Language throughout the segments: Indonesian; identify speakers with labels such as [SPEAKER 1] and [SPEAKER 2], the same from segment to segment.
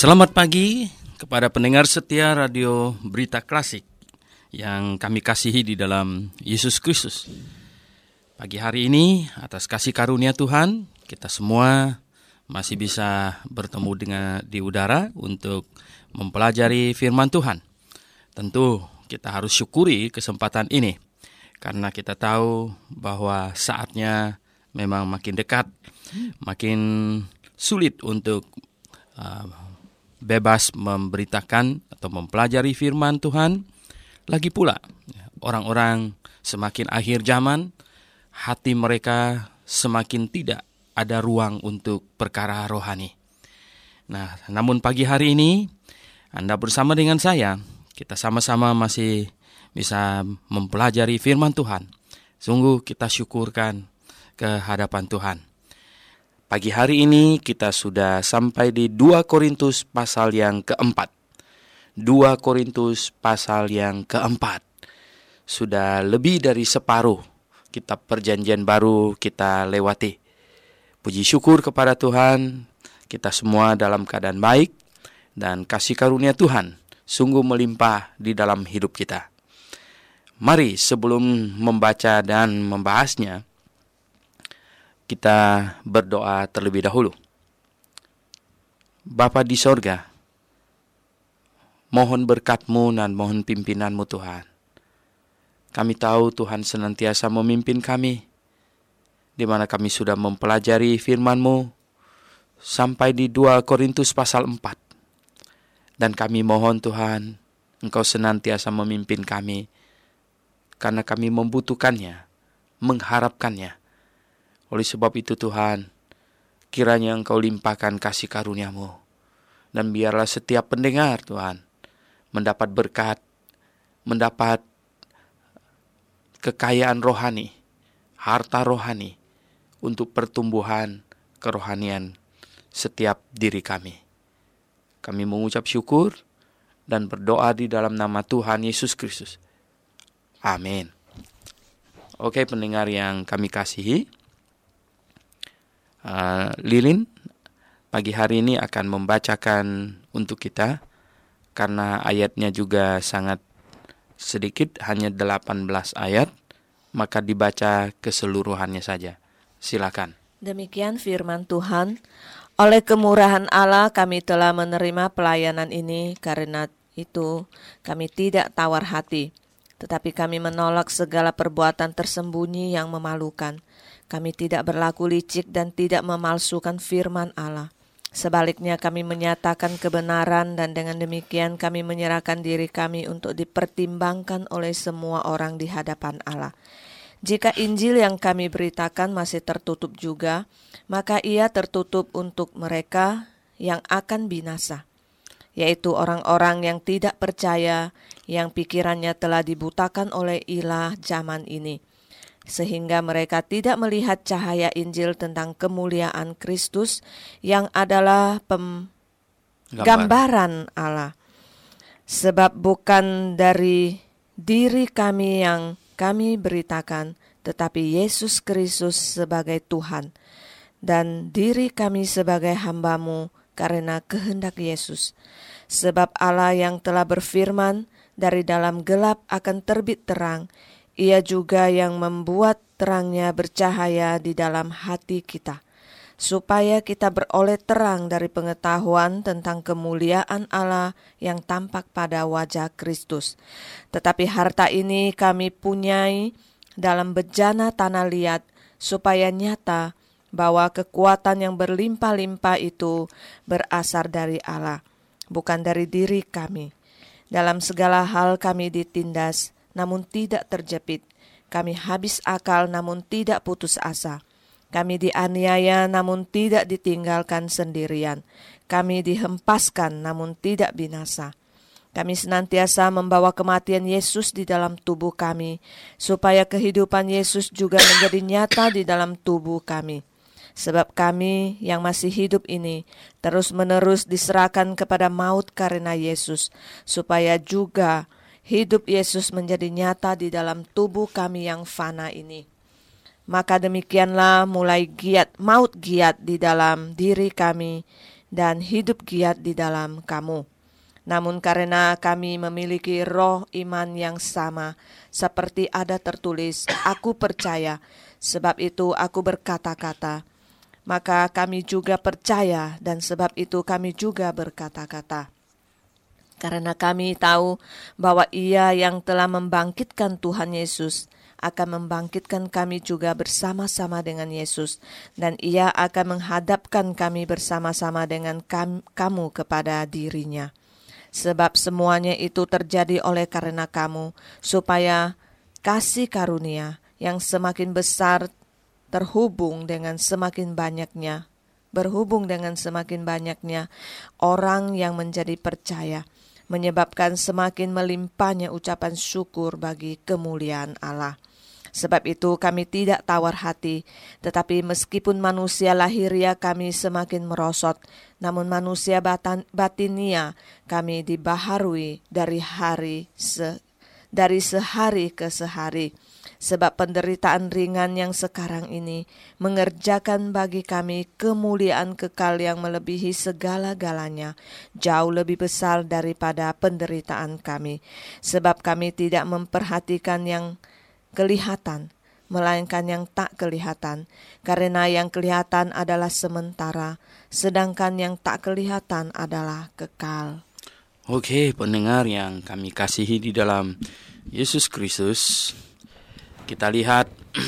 [SPEAKER 1] Selamat pagi kepada pendengar setia Radio Berita Klasik yang kami kasihi di dalam Yesus Kristus. Pagi hari ini, atas kasih karunia Tuhan, kita semua masih bisa bertemu di udara untuk mempelajari firman Tuhan. Tentu kita harus syukuri kesempatan ini, karena kita tahu bahwa saatnya memang makin dekat, makin sulit untuk bebas memberitakan atau mempelajari firman Tuhan. Lagi pula, orang-orang semakin akhir zaman, hati mereka semakin tidak ada ruang untuk perkara rohani. Nah, namun pagi hari ini, Anda bersama dengan saya, kita sama-sama masih bisa mempelajari firman Tuhan. Sungguh kita syukurkan ke hadapan Tuhan. Pagi hari ini kita sudah sampai di 2 Korintus pasal yang keempat. 2 Korintus pasal yang keempat. Sudah lebih dari separuh kitab perjanjian baru kita lewati. Puji syukur kepada Tuhan, kita semua dalam keadaan baik dan kasih karunia Tuhan sungguh melimpah di dalam hidup kita. Mari sebelum membaca dan membahasnya, kita berdoa terlebih dahulu. Bapa di sorga, mohon berkat-Mu dan mohon pimpinan-Mu Tuhan. Kami tahu Tuhan senantiasa memimpin kami, di mana kami sudah mempelajari firman-Mu sampai di 2 Korintus pasal 4. Dan kami mohon Tuhan, Engkau senantiasa memimpin kami, karena kami membutuhkannya, mengharapkannya. Oleh sebab itu Tuhan, kiranya Engkau limpahkan kasih karunia-Mu. Dan biarlah setiap pendengar Tuhan mendapat berkat, mendapat kekayaan rohani, harta rohani untuk pertumbuhan kerohanian setiap diri kami. Kami mengucap syukur dan berdoa di dalam nama Tuhan Yesus Kristus. Amin. Oke, pendengar yang kami kasihi, Lilin pagi hari ini akan membacakan untuk kita, karena ayatnya juga sangat sedikit, hanya 18 ayat, maka dibaca keseluruhannya saja. Silakan.
[SPEAKER 2] Demikian firman Tuhan. Oleh kemurahan Allah kami telah menerima pelayanan ini, karena itu kami tidak tawar hati, tetapi kami menolak segala perbuatan tersembunyi yang memalukan. Kami tidak berlaku licik dan tidak memalsukan firman Allah. Sebaliknya kami menyatakan kebenaran, dan dengan demikian kami menyerahkan diri kami untuk dipertimbangkan oleh semua orang di hadapan Allah. Jika Injil yang kami beritakan masih tertutup juga, maka ia tertutup untuk mereka yang akan binasa, yaitu orang-orang yang tidak percaya, yang pikirannya telah dibutakan oleh ilah zaman ini, sehingga mereka tidak melihat cahaya Injil tentang kemuliaan Kristus yang adalah gambaran Allah. Sebab bukan dari diri kami yang kami beritakan, tetapi Yesus Kristus sebagai Tuhan, dan diri kami sebagai hamba-Mu karena kehendak Yesus. Sebab Allah yang telah berfirman, dari dalam gelap akan terbit terang, Ia juga yang membuat terangnya bercahaya di dalam hati kita, supaya kita beroleh terang dari pengetahuan tentang kemuliaan Allah yang tampak pada wajah Kristus. Tetapi harta ini kami punyai dalam bejana tanah liat, supaya nyata bahwa kekuatan yang berlimpah-limpah itu berasal dari Allah, bukan dari diri kami. Dalam segala hal kami ditindas, namun tidak terjepit. Kami habis akal, namun tidak putus asa. Kami dianiaya, namun tidak ditinggalkan sendirian. Kami dihempaskan, namun tidak binasa. Kami senantiasa membawa kematian Yesus di dalam tubuh kami, supaya kehidupan Yesus juga menjadi nyata di dalam tubuh kami. Sebab kami yang masih hidup ini terus-menerus diserahkan kepada maut karena Yesus, supaya juga hidup Yesus menjadi nyata di dalam tubuh kami yang fana ini. Maka demikianlah mulai maut giat di dalam diri kami, dan hidup giat di dalam kamu. Namun karena kami memiliki roh iman yang sama, seperti ada tertulis, aku percaya, sebab itu aku berkata-kata. Maka kami juga percaya, dan sebab itu kami juga berkata-kata. Karena kami tahu bahwa Ia yang telah membangkitkan Tuhan Yesus akan membangkitkan kami juga bersama-sama dengan Yesus, dan Ia akan menghadapkan kami bersama-sama dengan kamu kepada dirinya. Sebab semuanya itu terjadi oleh karena kamu, supaya kasih karunia yang semakin besar berhubung dengan semakin banyaknya orang yang menjadi percaya, menyebabkan semakin melimpahnya ucapan syukur bagi kemuliaan Allah. Sebab itu kami tidak tawar hati, tetapi meskipun manusia lahiria kami semakin merosot, namun manusia batinia kami dibaharui dari sehari ke sehari. Sebab penderitaan ringan yang sekarang ini mengerjakan bagi kami kemuliaan kekal yang melebihi segala-galanya, jauh lebih besar daripada penderitaan kami. Sebab kami tidak memperhatikan yang kelihatan, melainkan yang tak kelihatan, karena yang kelihatan adalah sementara, sedangkan yang tak kelihatan adalah kekal.
[SPEAKER 1] Oke, pendengar yang kami kasihi di dalam Yesus Kristus, kita lihat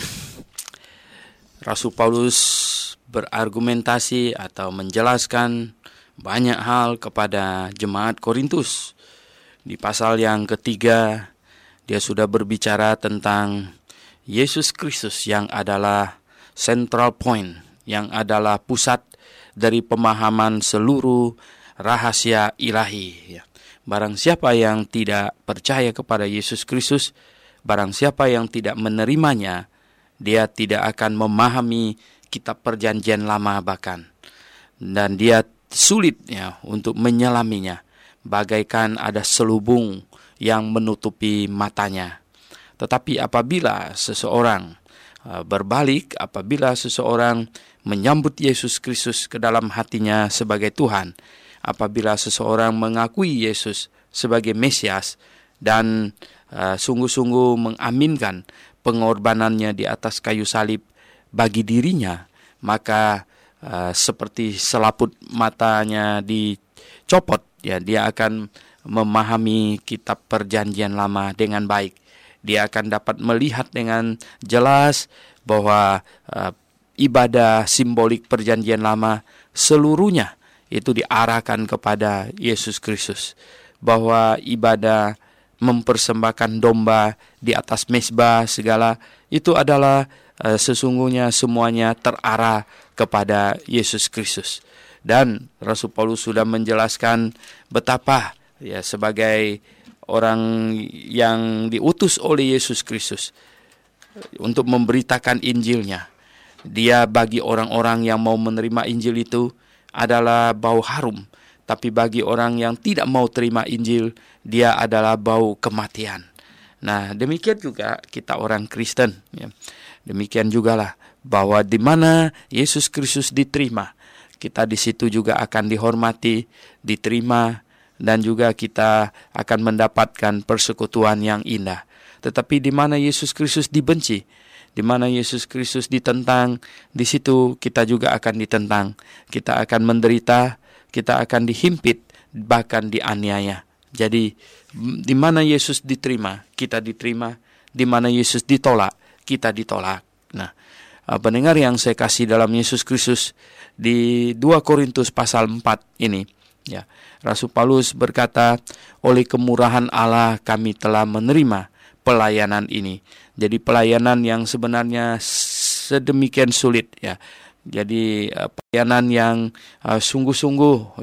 [SPEAKER 1] Rasul Paulus berargumentasi atau menjelaskan banyak hal kepada jemaat Korintus. Di pasal yang ketiga, dia sudah berbicara tentang Yesus Kristus yang adalah central point, yang adalah pusat dari pemahaman seluruh rahasia ilahi. Barang siapa yang tidak percaya kepada Yesus Kristus, barang siapa yang tidak menerimanya, dia tidak akan memahami kitab perjanjian lama bahkan. Dan dia sulit untuk menyelaminya, bagaikan ada selubung yang menutupi matanya. Tetapi apabila seseorang berbalik, apabila seseorang menyambut Yesus Kristus ke dalam hatinya sebagai Tuhan, apabila seseorang mengakui Yesus sebagai Mesias dan sungguh-sungguh mengaminkan pengorbanannya di atas kayu salib bagi dirinya, maka seperti selaput matanya dicopot, dia akan memahami kitab perjanjian lama dengan baik. Dia akan dapat melihat dengan jelas bahwa ibadah simbolik perjanjian lama seluruhnya itu diarahkan kepada Yesus Kristus. Bahwa ibadah mempersembahkan domba di atas mezbah segala itu adalah sesungguhnya semuanya terarah kepada Yesus Kristus. Dan Rasul Paulus sudah menjelaskan betapa sebagai orang yang diutus oleh Yesus Kristus untuk memberitakan Injilnya, dia bagi orang-orang yang mau menerima Injil itu adalah bau harum. Tapi bagi orang yang tidak mau terima Injil, dia adalah bau kematian. Nah, demikian juga kita orang Kristen. Demikian jugalah bahwa di mana Yesus Kristus diterima, kita di situ juga akan dihormati, diterima, dan juga kita akan mendapatkan persekutuan yang indah. Tetapi di mana Yesus Kristus dibenci, di mana Yesus Kristus ditentang, di situ kita juga akan ditentang. Kita akan menderita, kita akan dihimpit, bahkan dianiaya. Jadi di mana Yesus diterima, kita diterima. Di mana Yesus ditolak, kita ditolak. Nah, pendengar yang saya kasih dalam Yesus Kristus, di 2 Korintus pasal 4 ini, Rasul Paulus berkata, oleh kemurahan Allah kami telah menerima pelayanan ini. Jadi pelayanan yang sebenarnya sedemikian sulit, Jadi pelayanan yang sungguh-sungguh,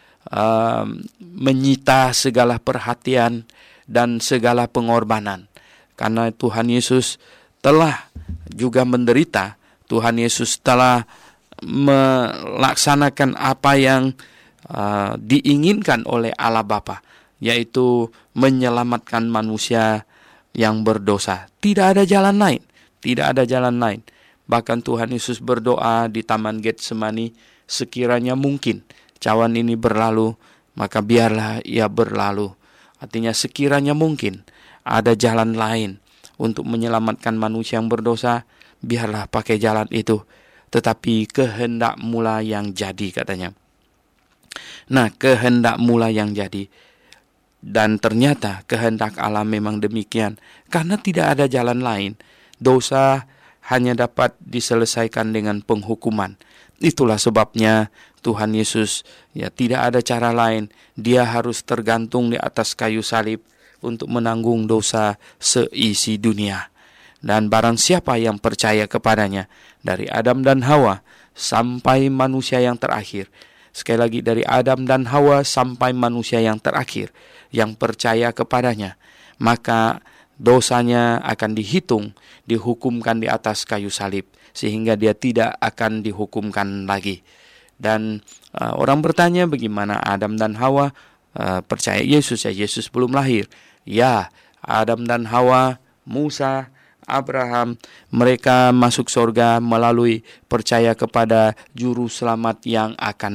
[SPEAKER 1] menyita segala perhatian dan segala pengorbanan. Karena Tuhan Yesus telah juga menderita, Tuhan Yesus telah melaksanakan apa yang diinginkan oleh Allah Bapa, yaitu menyelamatkan manusia yang berdosa. Tidak ada jalan lain, tidak ada jalan lain. Bahkan Tuhan Yesus berdoa di Taman Getsemani, sekiranya mungkin cawan ini berlalu, maka biarlah ia berlalu. Artinya sekiranya mungkin ada jalan lain untuk menyelamatkan manusia yang berdosa, biarlah pakai jalan itu. Tetapi kehendak mula yang jadi, katanya. Nah, kehendak mula yang jadi. Dan ternyata kehendak Allah memang demikian. Karena tidak ada jalan lain. Dosa hanya dapat diselesaikan dengan penghukuman. Itulah sebabnya Tuhan Yesus tidak ada cara lain. Dia harus tergantung di atas kayu salib untuk menanggung dosa seisi dunia. Dan barang siapa yang percaya kepadanya, dari Adam dan Hawa sampai manusia yang terakhir. Sekali lagi, dari Adam dan Hawa sampai manusia yang terakhir, yang percaya kepadanya, maka dosanya akan dihitung, dihukumkan di atas kayu salib, sehingga dia tidak akan dihukumkan lagi. Dan orang bertanya, bagaimana Adam dan Hawa percaya Yesus? Yesus belum lahir. Ya, Adam dan Hawa, Musa, Abraham, mereka masuk surga melalui percaya kepada juru selamat yang akan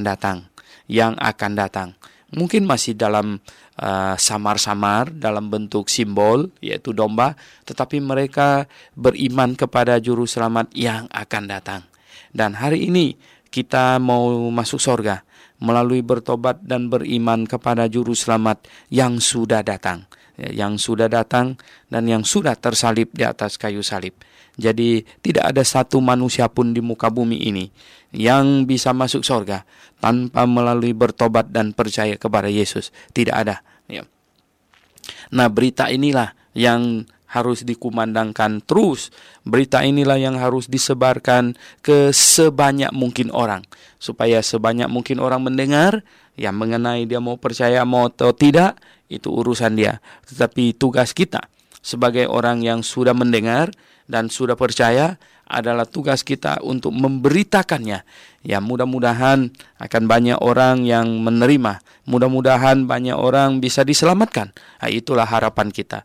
[SPEAKER 1] datang. Mungkin masih dalam samar-samar, dalam bentuk simbol, yaitu domba, tetapi mereka beriman kepada juru selamat yang akan datang. Dan hari ini kita mau masuk surga melalui bertobat dan beriman kepada juru selamat yang sudah datang. Dan yang sudah tersalib di atas kayu salib. Jadi tidak ada satu manusia pun di muka bumi ini yang bisa masuk surga tanpa melalui bertobat dan percaya kepada Yesus. Tidak ada. Nah, berita inilah yang harus dikumandangkan terus. Berita inilah yang harus disebarkan ke sebanyak mungkin orang, supaya sebanyak mungkin orang mendengar mengenai dia mau percaya mau atau tidak. Itu urusan dia. Tetapi tugas kita sebagai orang yang sudah mendengar dan sudah percaya adalah tugas kita untuk memberitakannya. Mudah-mudahan akan banyak orang yang menerima. Mudah-mudahan banyak orang bisa diselamatkan. Itulah harapan kita.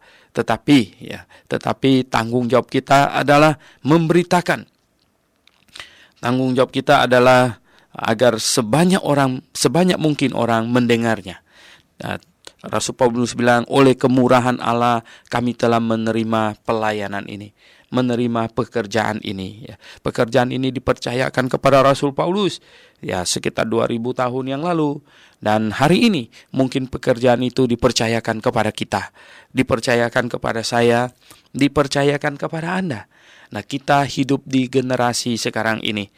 [SPEAKER 1] Tetapi tanggung jawab kita adalah memberitakan. Tanggung jawab kita adalah agar sebanyak mungkin orang mendengarnya. Rasul Paulus bilang, oleh kemurahan Allah kami telah menerima pelayanan ini, menerima pekerjaan ini. Pekerjaan ini dipercayakan kepada Rasul Paulus sekitar 2000 tahun yang lalu. Dan hari ini mungkin pekerjaan itu dipercayakan kepada kita, dipercayakan kepada saya, dipercayakan kepada Anda. Nah, kita hidup di generasi sekarang ini.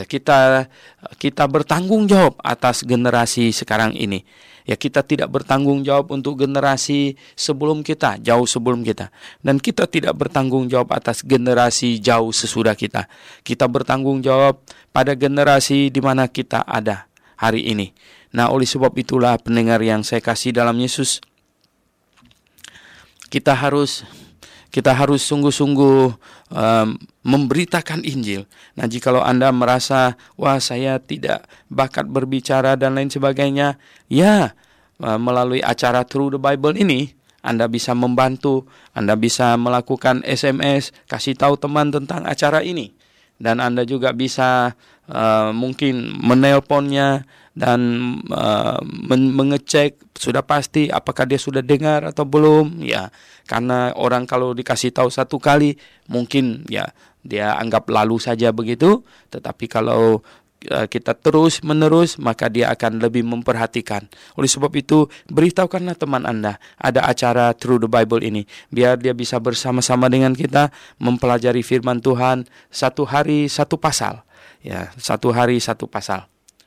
[SPEAKER 1] Kita bertanggung jawab atas generasi sekarang ini. Kita tidak bertanggung jawab untuk generasi sebelum kita, jauh sebelum kita. Dan kita tidak bertanggung jawab atas generasi jauh sesudah kita. Kita bertanggung jawab pada generasi di mana kita ada hari ini. Nah, oleh sebab itulah pendengar yang saya kasih dalam Yesus, kita harus sungguh-sungguh memberitakan Injil. Nah, jikalau Anda merasa, saya tidak bakat berbicara dan lain sebagainya, melalui acara Through the Bible ini, Anda bisa membantu, Anda bisa melakukan SMS, kasih tahu teman tentang acara ini. Dan Anda juga bisa mungkin menelponnya dan mengecek sudah pasti apakah dia sudah dengar atau belum. Karena orang kalau dikasih tahu satu kali mungkin dia anggap lalu saja begitu. Tetapi kalau kita terus menerus, maka dia akan lebih memperhatikan. Oleh sebab itu, beritahukanlah teman Anda ada acara Through the Bible ini, biar dia bisa bersama-sama dengan kita mempelajari firman Tuhan, satu hari satu pasal. Satu hari satu pasal.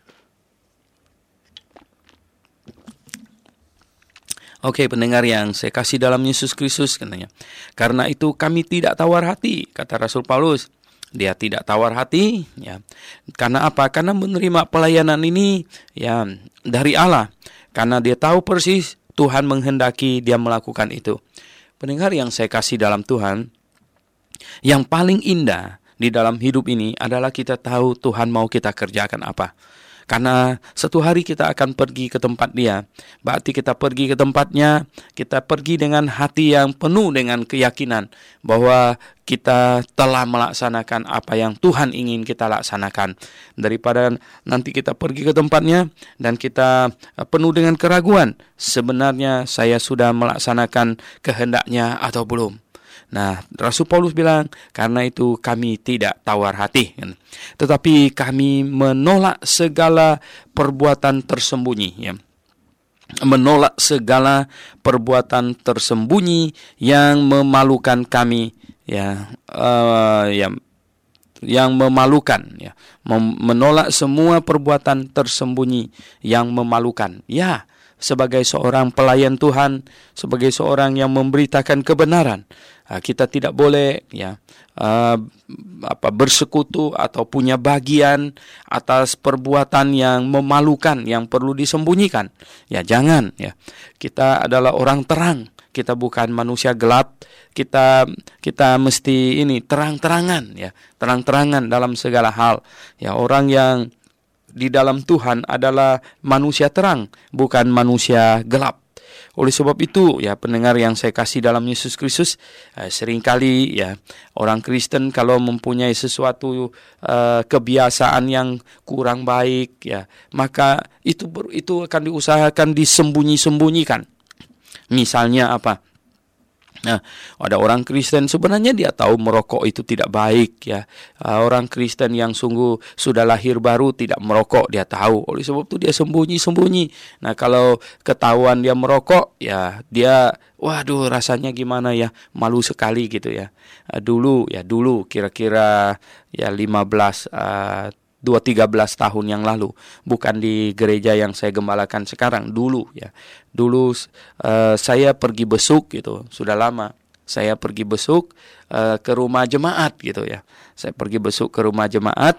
[SPEAKER 1] Oke, pendengar yang saya kasih dalam Yesus Kristus, katanya. Karena itu kami tidak tawar hati, kata Rasul Paulus. Dia tidak tawar hati, Karena apa? Karena menerima pelayanan ini dari Allah. Karena dia tahu persis Tuhan menghendaki dia melakukan itu. Pendengar yang saya kasih dalam Tuhan, yang paling indah di dalam hidup ini adalah kita tahu Tuhan mau kita kerjakan apa. Karena satu hari kita akan pergi ke tempat dia. Berarti kita pergi ke tempatnya, kita pergi dengan hati yang penuh dengan keyakinan bahwa kita telah melaksanakan apa yang Tuhan ingin kita laksanakan. Daripada nanti kita pergi ke tempatnya dan kita penuh dengan keraguan, sebenarnya saya sudah melaksanakan kehendaknya atau belum. Nah, Rasul Paulus bilang, karena itu kami tidak tawar hati, tetapi kami menolak segala perbuatan tersembunyi, ya. Menolak segala perbuatan tersembunyi yang memalukan kami, yang memalukan, ya. Menolak semua perbuatan tersembunyi yang memalukan. Ya, sebagai seorang pelayan Tuhan, sebagai seorang yang memberitakan kebenaran, kita tidak boleh bersekutu atau punya bagian atas perbuatan yang memalukan yang perlu disembunyikan. Ya, jangan, ya. Kita adalah orang terang. Kita bukan manusia gelap. Kita mesti terang-terangan, ya. Terang-terangan dalam segala hal. Ya, orang yang di dalam Tuhan adalah manusia terang, bukan manusia gelap. Oleh sebab itu, ya, pendengar yang saya kasih dalam Yesus Kristus, seringkali, ya, orang Kristen kalau mempunyai sesuatu kebiasaan yang kurang baik, ya, maka itu akan diusahakan disembunyi-sembunyikan. Misalnya apa? Nah, ada orang Kristen sebenarnya dia tahu merokok itu tidak baik, ya. Orang Kristen yang sungguh sudah lahir baru tidak merokok, dia tahu. Oleh sebab itu dia sembunyi-sembunyi. Nah, kalau ketahuan dia merokok, ya dia, waduh, rasanya gimana ya? Malu sekali gitu, ya. Dulu kira-kira ya 13 tahun yang lalu, bukan di gereja yang saya gembalakan sekarang, dulu, ya. Dulu saya pergi besuk gitu, sudah lama. Saya pergi besuk ke rumah jemaat gitu, ya. Saya pergi besuk ke rumah jemaat,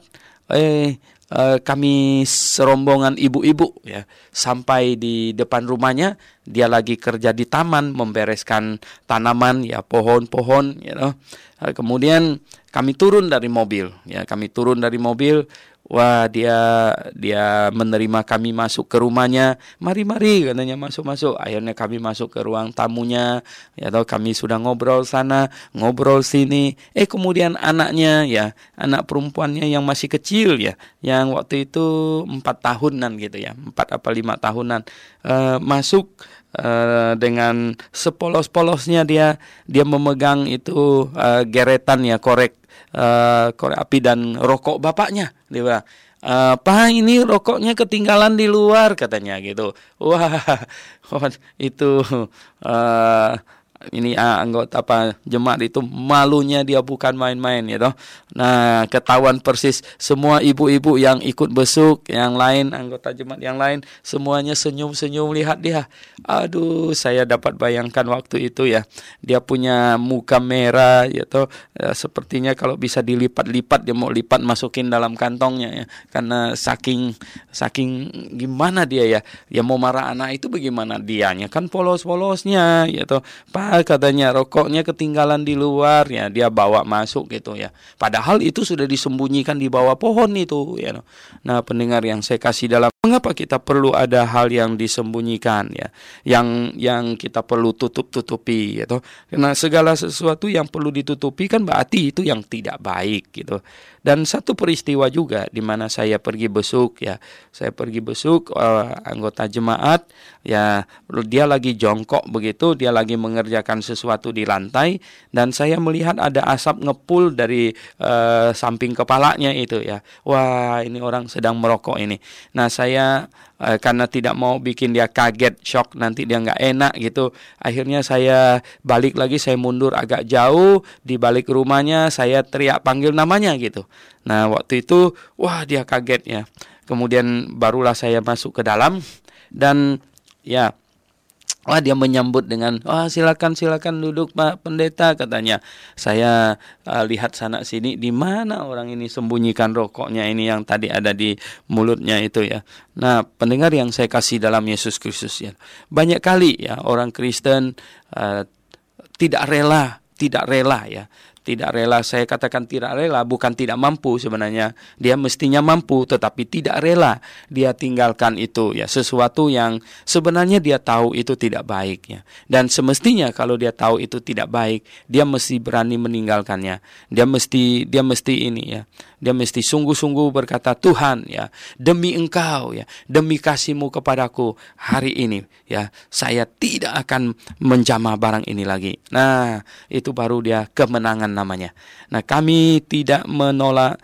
[SPEAKER 1] kami serombongan ibu-ibu, ya, sampai di depan rumahnya. Dia lagi kerja di taman membereskan tanaman, ya, pohon-pohon, kemudian kami turun dari mobil, ya. Kami turun dari mobil. Wah, dia menerima kami masuk ke rumahnya. Mari, katanya, masuk. Akhirnya kami masuk ke ruang tamunya, ya, atau kami sudah ngobrol sana, ngobrol sini. Kemudian anaknya, ya, anak perempuannya yang masih kecil, ya, yang waktu itu 4 tahunan gitu, ya, 4 apa 5 tahunan, masuk dengan sepolos-polosnya dia memegang itu geretan, ya, korek api dan rokok bapaknya. Dia bilang, "Pak, ini rokoknya ketinggalan di luar," katanya gitu. Wah, itu ini anggota jemaat itu malunya dia bukan main-main, ya toh. Nah, ketahuan persis semua ibu-ibu yang ikut besuk, yang lain anggota jemaat yang lain, semuanya senyum-senyum lihat dia. Aduh, saya dapat bayangkan waktu itu, ya. Dia punya muka merah, ya toh. Sepertinya kalau bisa dilipat-lipat, dia mau lipat masukin dalam kantongnya, ya. Karena saking gimana dia, ya. Ya mau marah anak itu bagaimana dianya kan polos-polosnya, ya toh. Pak, katanya rokoknya ketinggalan di luar, ya, dia bawa masuk gitu, ya. Padahal itu sudah disembunyikan di bawah pohon itu, ya. Nah, pendengar yang saya kasih dalam, mengapa kita perlu ada hal yang disembunyikan, ya, yang kita perlu tutup-tutupi, gitu. Karena segala sesuatu yang perlu ditutupi kan berarti itu yang tidak baik, gitu. Dan satu peristiwa juga di mana saya pergi besuk, ya. Saya pergi besuk anggota jemaat, ya, dia lagi jongkok begitu, dia lagi mengerjakan sesuatu di lantai, dan saya melihat ada asap ngepul dari samping kepalanya itu, ya. Wah, ini orang sedang merokok ini. Nah, saya karena tidak mau bikin dia kaget, shock, nanti dia nggak enak gitu. Akhirnya saya balik lagi, saya mundur agak jauh di balik rumahnya, saya teriak panggil namanya gitu. Nah, waktu itu, wah, dia kaget, ya. Kemudian barulah saya masuk ke dalam dan, ya, wah, dia menyambut dengan, silakan duduk Pak Pendeta, katanya. Saya lihat sana sini, di mana orang ini sembunyikan rokoknya ini yang tadi ada di mulutnya itu, ya. Nah, pendengar yang saya kasih dalam Yesus Kristus, ya. Banyak kali, ya, orang Kristen tidak rela, ya, Tidak rela, saya katakan tidak rela, bukan tidak mampu sebenarnya. Dia mestinya mampu, tetapi tidak rela dia tinggalkan itu ya, sesuatu yang sebenarnya dia tahu itu tidak baik ya. Dan semestinya kalau dia tahu itu tidak baik, dia mesti berani meninggalkannya. Dia mesti ini ya. Dia mesti sungguh-sungguh berkata, Tuhan ya, demi Engkau ya, demi kasih-Mu kepadaku hari ini ya, saya tidak akan menjamah barang ini lagi. Nah, itu baru dia kemenangan namanya. Nah, kami tidak menolak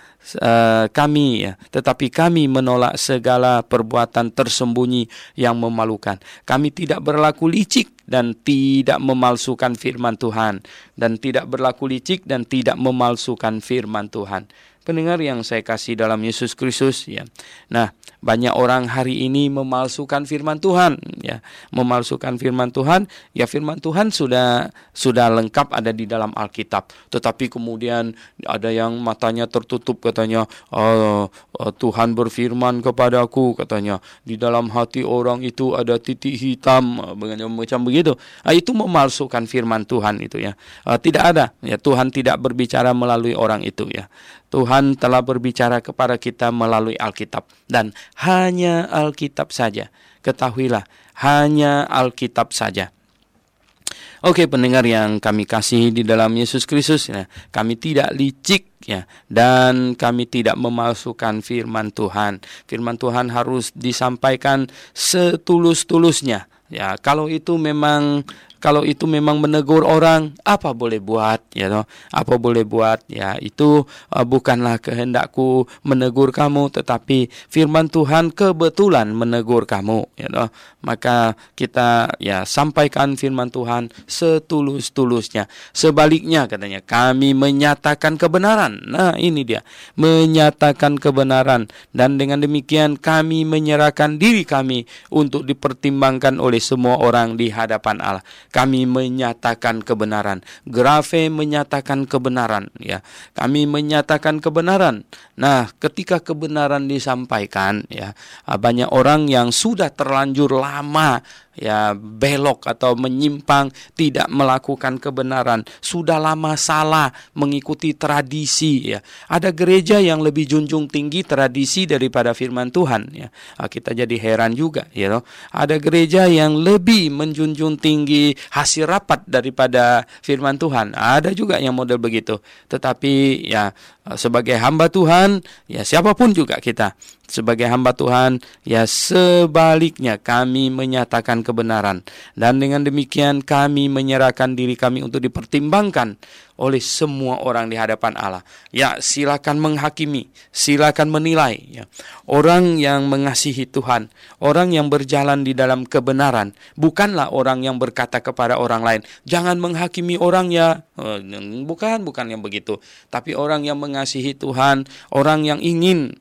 [SPEAKER 1] tetapi kami menolak segala perbuatan tersembunyi yang memalukan. Kami tidak berlaku licik dan tidak memalsukan firman Tuhan, dan tidak berlaku licik dan tidak memalsukan firman Tuhan. Pendengar yang saya kasih dalam Yesus Kristus ya. Nah, banyak orang hari ini memalsukan firman Tuhan ya. Memalsukan firman Tuhan, ya firman Tuhan sudah lengkap ada di dalam Alkitab. Tetapi kemudian ada yang matanya tertutup katanya, Tuhan berfirman kepadaku katanya, di dalam hati orang itu ada titik hitam macam begitu. Itu memalsukan firman Tuhan itu ya. Tidak ada ya, Tuhan tidak berbicara melalui orang itu ya. Tuhan telah berbicara kepada kita melalui Alkitab, dan hanya Alkitab saja. Ketahuilah, hanya Alkitab saja. Oke, pendengar yang kami kasih di dalam Yesus Kristus ya, kami tidak licik ya, dan kami tidak memalsukan firman Tuhan. Firman Tuhan harus disampaikan setulus-tulusnya. Ya, kalau itu memang menegur orang, apa boleh buat ya toh? Apa boleh buat ya, itu bukanlah kehendakku menegur kamu, tetapi firman Tuhan kebetulan menegur kamu ya toh. Maka kita ya sampaikan firman Tuhan setulus-tulusnya. Sebaliknya katanya, kami menyatakan kebenaran. Nah, ini dia, menyatakan kebenaran, dan dengan demikian kami menyerahkan diri kami untuk dipertimbangkan oleh semua orang di hadapan Allah. Kami menyatakan kebenaran. Grafe menyatakan kebenaran ya. Kami menyatakan kebenaran. Nah, ketika kebenaran disampaikan ya, banyak orang yang sudah terlanjur lama ya belok atau menyimpang, tidak melakukan kebenaran, sudah lama salah mengikuti tradisi ya. Ada gereja yang lebih junjung tinggi tradisi daripada firman Tuhan ya. Kita jadi heran juga ya loh. Ada gereja yang lebih menjunjung tinggi hasil rapat daripada firman Tuhan. Ada juga yang model begitu. Tetapi ya, sebagai hamba Tuhan ya, siapapun juga kita sebagai hamba Tuhan ya, sebaliknya kami menyatakan kebenaran, dan dengan demikian kami menyerahkan diri kami untuk dipertimbangkan oleh semua orang di hadapan Allah. Ya, silakan menghakimi, silakan menilai ya. Orang yang mengasihi Tuhan, orang yang berjalan di dalam kebenaran, bukanlah orang yang berkata kepada orang lain, jangan menghakimi orang ya. Bukan yang begitu. Tapi orang yang mengasihi Tuhan, orang yang ingin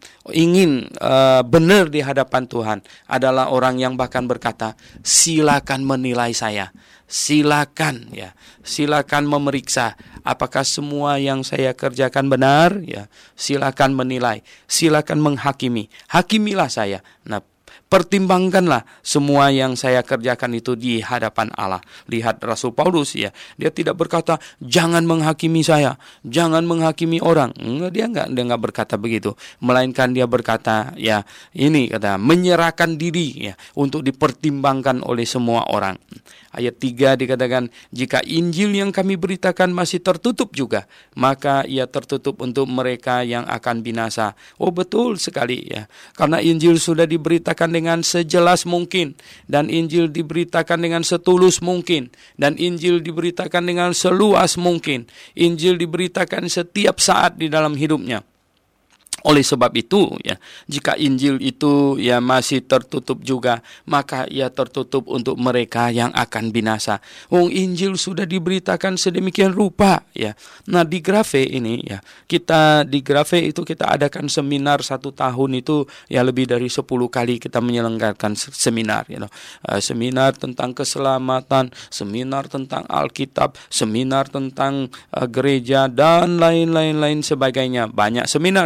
[SPEAKER 1] benar di hadapan Tuhan, adalah orang yang bahkan berkata, silakan menilai saya. Silakan ya, silakan memeriksa apakah semua yang saya kerjakan benar ya. Silakan menilai, silakan menghakimi. Hakimilah saya. Nah, pertimbangkanlah semua yang saya kerjakan itu di hadapan Allah. Lihat Rasul Paulus ya, dia tidak berkata jangan menghakimi saya, jangan menghakimi orang. Dia enggak berkata begitu, melainkan dia berkata ya, ini kata menyerahkan diri ya untuk dipertimbangkan oleh semua orang. Ayat 3 dikatakan, jika Injil yang kami beritakan masih tertutup juga, maka ia tertutup untuk mereka yang akan binasa. Oh, betul sekali ya. Karena Injil sudah diberitakan dengan sejelas mungkin, dan Injil diberitakan dengan setulus mungkin, dan Injil diberitakan dengan seluas mungkin. Injil diberitakan setiap saat di dalam hidupnya. Oleh sebab itu ya, jika Injil itu ya masih tertutup juga, maka ia tertutup untuk mereka yang akan binasa. Injil sudah diberitakan sedemikian rupa ya. Nah, di Grafe ini ya, kita di Grafe itu kita adakan seminar 1 tahun itu ya, lebih dari 10 kali kita menyelenggarakan seminar ya. Seminar tentang keselamatan, seminar tentang Alkitab, seminar tentang gereja, dan lain-lain sebagainya. Banyak seminar yang kita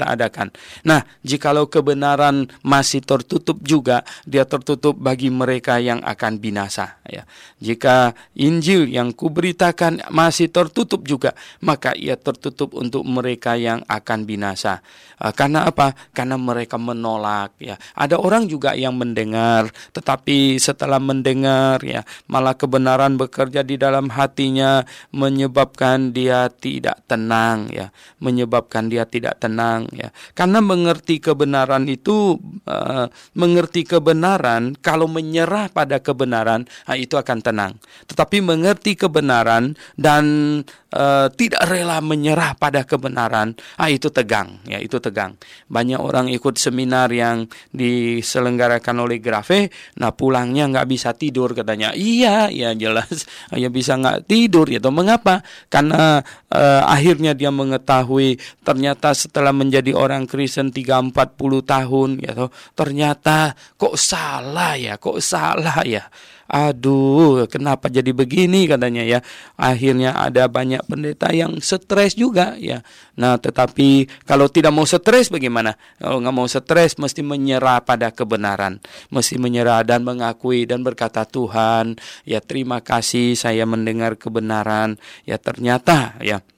[SPEAKER 1] adakan. Nah, jikalau kebenaran masih tertutup juga, dia tertutup bagi mereka yang akan binasa. Ya. Jika Injil yang kuberitakan masih tertutup juga, maka ia tertutup untuk mereka yang akan binasa. Karena apa? Karena mereka menolak. Ya. Ada orang juga yang mendengar, tetapi setelah mendengar, ya, malah kebenaran bekerja di dalam hatinya, menyebabkan dia tidak tenang, ya, menyebabkan dia tidak tenang, ya. Karena mengerti kebenaran itu, mengerti kebenaran, kalau menyerah pada kebenaran, itu akan tenang. Tetapi mengerti kebenaran dan tidak rela menyerah pada kebenaran, itu tegang, ya, itu tegang. Banyak orang ikut seminar yang diselenggarakan oleh Grafe, nah pulangnya nggak bisa tidur katanya. Iya, ya jelas, ya bisa nggak tidur, ya. Mengapa? Karena akhirnya dia mengetahui ternyata setelah menjadi orang Kristen 30-40 tahun, ya, ternyata kok salah ya. Aduh, kenapa jadi begini katanya, ya. Akhirnya ada banyak pendeta yang stres juga, ya. Nah, tetapi kalau tidak mau stres bagaimana? Kalau nggak mau stres, mesti menyerah pada kebenaran, mesti menyerah dan mengakui dan berkata, Tuhan, ya terima kasih saya mendengar kebenaran, ya ternyata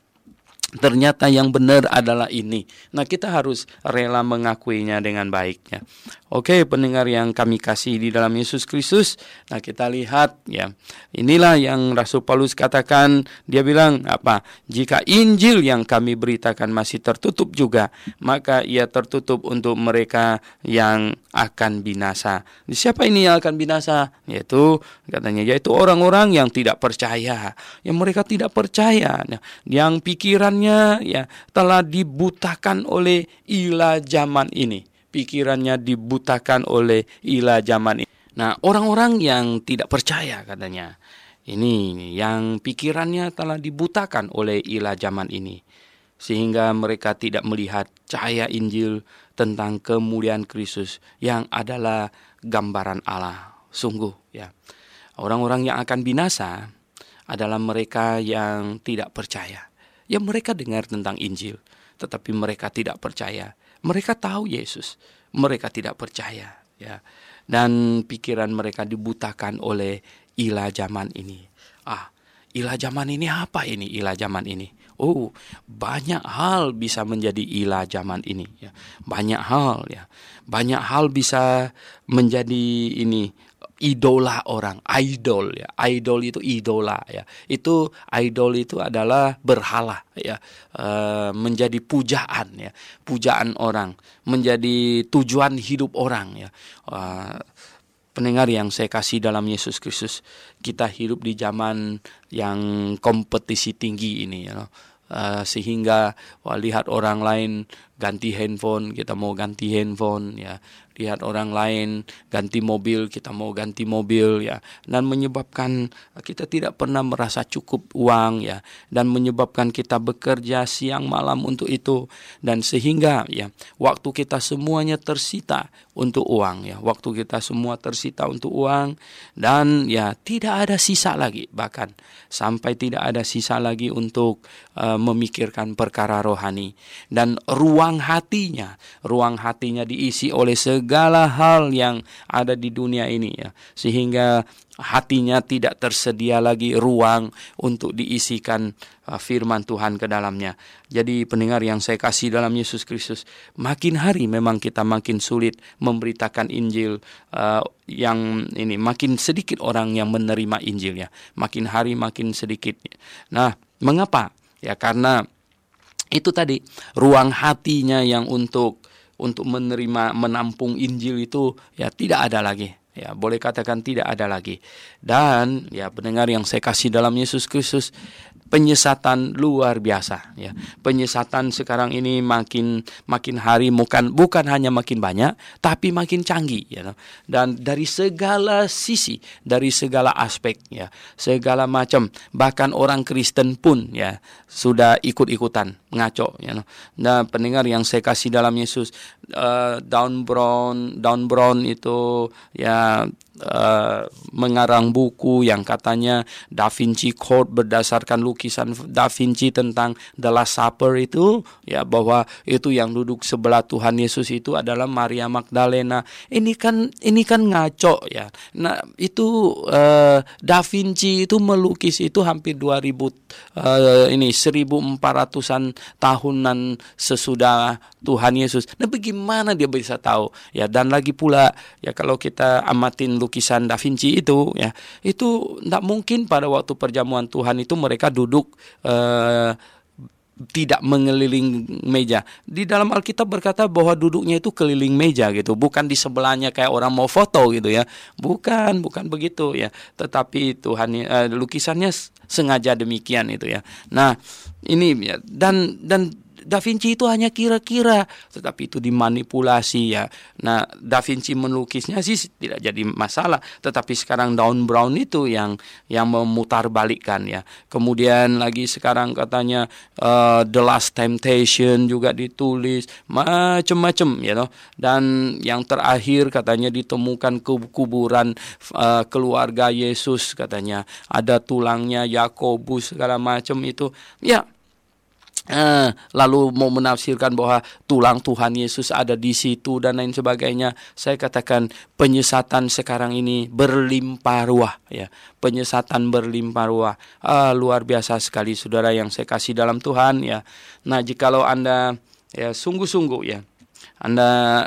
[SPEAKER 1] yang benar adalah ini. Nah, kita harus rela mengakuinya dengan baiknya. Oke, pendengar yang kami kasih di dalam Yesus Kristus. Nah, kita lihat, ya. Inilah yang Rasul Paulus katakan. Dia bilang apa? Jika Injil yang kami beritakan masih tertutup juga, maka ia tertutup untuk mereka yang akan binasa. Siapa ini yang akan binasa? Yaitu orang-orang yang tidak percaya. Yang mereka tidak percaya. Nah, yang pikirannya, ya, telah dibutakan oleh ilah zaman ini. Pikirannya dibutakan oleh ilah zaman ini. Nah, orang-orang yang tidak percaya katanya, ini yang pikirannya telah dibutakan oleh ilah zaman ini, sehingga mereka tidak melihat cahaya Injil tentang kemuliaan Kristus yang adalah gambaran Allah. Sungguh, ya, orang-orang yang akan binasa adalah mereka yang tidak percaya. Ya, mereka dengar tentang Injil, tetapi mereka tidak percaya. Mereka tahu Yesus, mereka tidak percaya, ya. Dan pikiran mereka dibutakan oleh ilah zaman ini. Ilah zaman ini apa ini? Ilah zaman ini. Oh, banyak hal bisa menjadi ilah zaman ini, ya. Banyak hal, ya. Banyak hal bisa menjadi ini idola orang, idol, ya. Idol itu idola, ya. Itu idol itu adalah berhala, ya. Menjadi pujaan, ya. Pujaan orang, menjadi tujuan hidup orang, ya. Pendengar yang saya kasih dalam Yesus Kristus, kita hidup di zaman yang kompetisi tinggi ini, ya. Sehingga lihat orang lain ganti handphone, kita mau ganti handphone, ya. Lihat orang lain ganti mobil, kita mau ganti mobil, ya. Dan menyebabkan kita tidak pernah merasa cukup uang, ya. Dan menyebabkan kita bekerja siang malam untuk itu. Dan sehingga, ya, waktu kita semuanya tersita untuk uang, ya. Waktu kita semua tersita untuk uang. Dan, ya, tidak ada sisa lagi. Bahkan sampai tidak ada sisa lagi untuk memikirkan perkara rohani. Dan ruang hatinya diisi oleh segala hal yang ada di dunia ini, ya. Sehingga hatinya tidak tersedia lagi ruang untuk diisikan firman Tuhan ke dalamnya. Jadi pendengar yang saya kasih dalam Yesus Kristus, makin hari memang kita makin sulit memberitakan Injil, yang ini makin sedikit orang yang menerima Injilnya. Makin hari makin sedikit. Nah, mengapa? Ya, karena itu tadi, ruang hatinya yang untuk menerima, menampung Injil itu, ya, tidak ada lagi. Ya, boleh katakan tidak ada lagi. Dan, ya, pendengar yang saya kasih dalam Yesus Kristus, penyesatan luar biasa, ya. Penyesatan sekarang ini makin hari bukan hanya makin banyak, tapi makin canggih, ya. Dan dari segala sisi, dari segala aspek, ya, segala macam, bahkan orang Kristen pun, ya, sudah ikut-ikutan ngaco, ya. Nah, pendengar yang saya kasih dalam Yesus, Dan Brown itu, ya, mengarang buku yang katanya Da Vinci Code berdasarkan lukisan lukisan Da Vinci tentang The Last Supper itu, ya, bahwa itu yang duduk sebelah Tuhan Yesus itu adalah Maria Magdalena. Ini kan ngaco, ya. Nah, itu Da Vinci itu melukis itu hampir 1400-an tahunan sesudah Tuhan Yesus. Nah, bagaimana dia bisa tahu? Ya, dan lagi pula, ya, kalau kita amatin lukisan Da Vinci itu, ya, itu tidak mungkin pada waktu perjamuan Tuhan itu mereka duduk tidak mengeliling meja. Di dalam Alkitab berkata bahwa duduknya itu keliling meja gitu, bukan di sebelahnya kayak orang mau foto gitu, ya. Bukan begitu, ya. Tetapi Tuhan lukisannya sengaja demikian itu, ya. Nah, ini, ya, dan Da Vinci itu hanya kira-kira, tetapi itu dimanipulasi, ya. Nah, Da Vinci melukisnya sih tidak jadi masalah, tetapi sekarang Don Brown itu yang memutarbalikkan, ya. Kemudian lagi sekarang katanya The Last Temptation juga ditulis macam-macam, ya, you know? Dan yang terakhir katanya ditemukan kuburan keluarga Yesus, katanya ada tulangnya Yakobus segala macam itu, ya. Lalu mau menafsirkan bahwa tulang Tuhan Yesus ada di situ dan lain sebagainya. Saya katakan penyesatan sekarang ini berlimpah ruah, ya. Penyesatan berlimpah ruah. Luar biasa sekali, saudara yang saya kasih dalam Tuhan, ya. Nah, jikalau Anda, ya, sungguh-sungguh, ya, Anda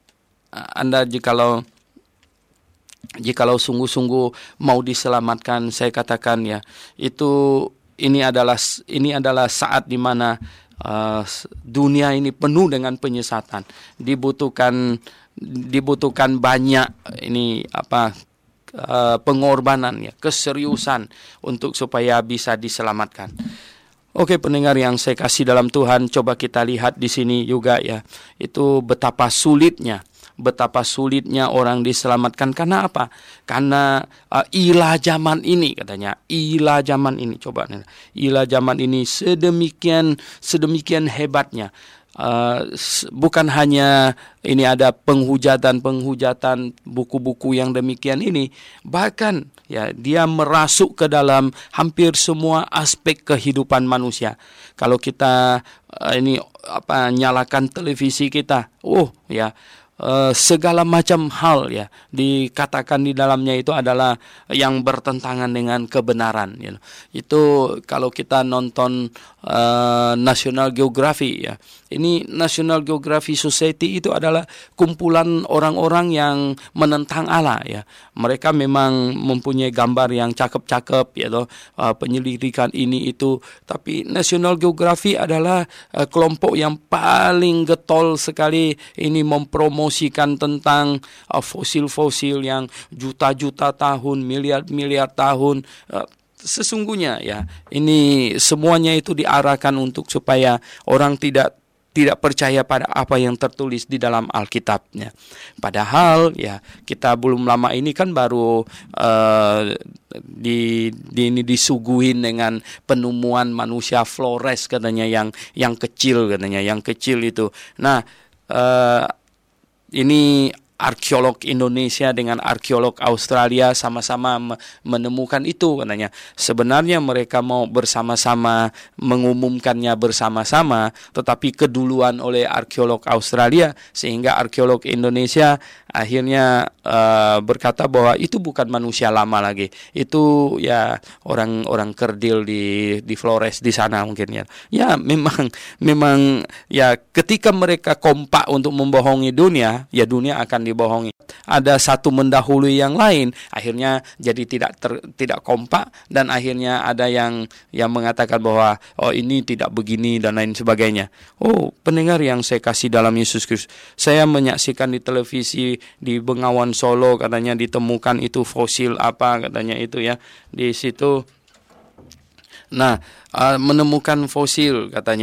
[SPEAKER 1] jikalau sungguh-sungguh mau diselamatkan, saya katakan, ya, ini adalah saat di mana dunia ini penuh dengan penyesatan. Dibutuhkan banyak pengorbanan, ya, keseriusan untuk supaya bisa diselamatkan. Oke, pendengar yang saya kasih dalam Tuhan, coba kita lihat di sini juga, ya, itu betapa sulitnya orang diselamatkan. Karena apa? Karena ilah zaman ini, katanya. Ilah zaman ini, coba. Ilah zaman ini sedemikian hebatnya. Bukan hanya ini ada penghujatan buku-buku yang demikian ini, bahkan, ya, dia merasuk ke dalam hampir semua aspek kehidupan manusia. Kalau kita nyalakan televisi kita, ya, segala macam hal, ya, dikatakan di dalamnya itu adalah yang bertentangan dengan kebenaran, ya. Itu kalau kita nonton National Geographic, ya. Ini National Geographic Society itu adalah kumpulan orang-orang yang menentang Allah, ya. Mereka memang mempunyai gambar yang cakep-cakep, ya, penyelidikan ini itu. Tapi National Geographic adalah kelompok yang paling getol sekali ini mempromosikan tentang fosil-fosil yang juta-juta tahun, miliar-miliar tahun. Sesungguhnya, ya, ini semuanya itu diarahkan untuk supaya orang tidak percaya pada apa yang tertulis di dalam Alkitabnya. Padahal, ya, kita belum lama ini kan baru disuguhin dengan penemuan manusia Flores, katanya, yang kecil, katanya, yang kecil itu. Nah, ini arkeolog Indonesia dengan arkeolog Australia sama-sama menemukan itu, katanya. Sebenarnya mereka mau bersama-sama mengumumkannya bersama-sama, tetapi keduluan oleh arkeolog Australia, sehingga arkeolog Indonesia akhirnya berkata bahwa itu bukan manusia lama lagi. Itu, ya, orang kerdil di Flores di sana mungkin, ya. Ya, memang ya, ketika mereka kompak untuk membohongi dunia, ya, dunia akan dibohongi. Ada satu mendahului yang lain, akhirnya jadi tidak kompak, dan akhirnya ada yang mengatakan bahwa ini tidak begini dan lain sebagainya. Pendengar yang saya kasih dalam Yesus Kristus, saya menyaksikan di televisi di Bengawan Solo, katanya ditemukan itu fosil apa, katanya itu, ya, di situ. Nah, menemukan fosil, katanya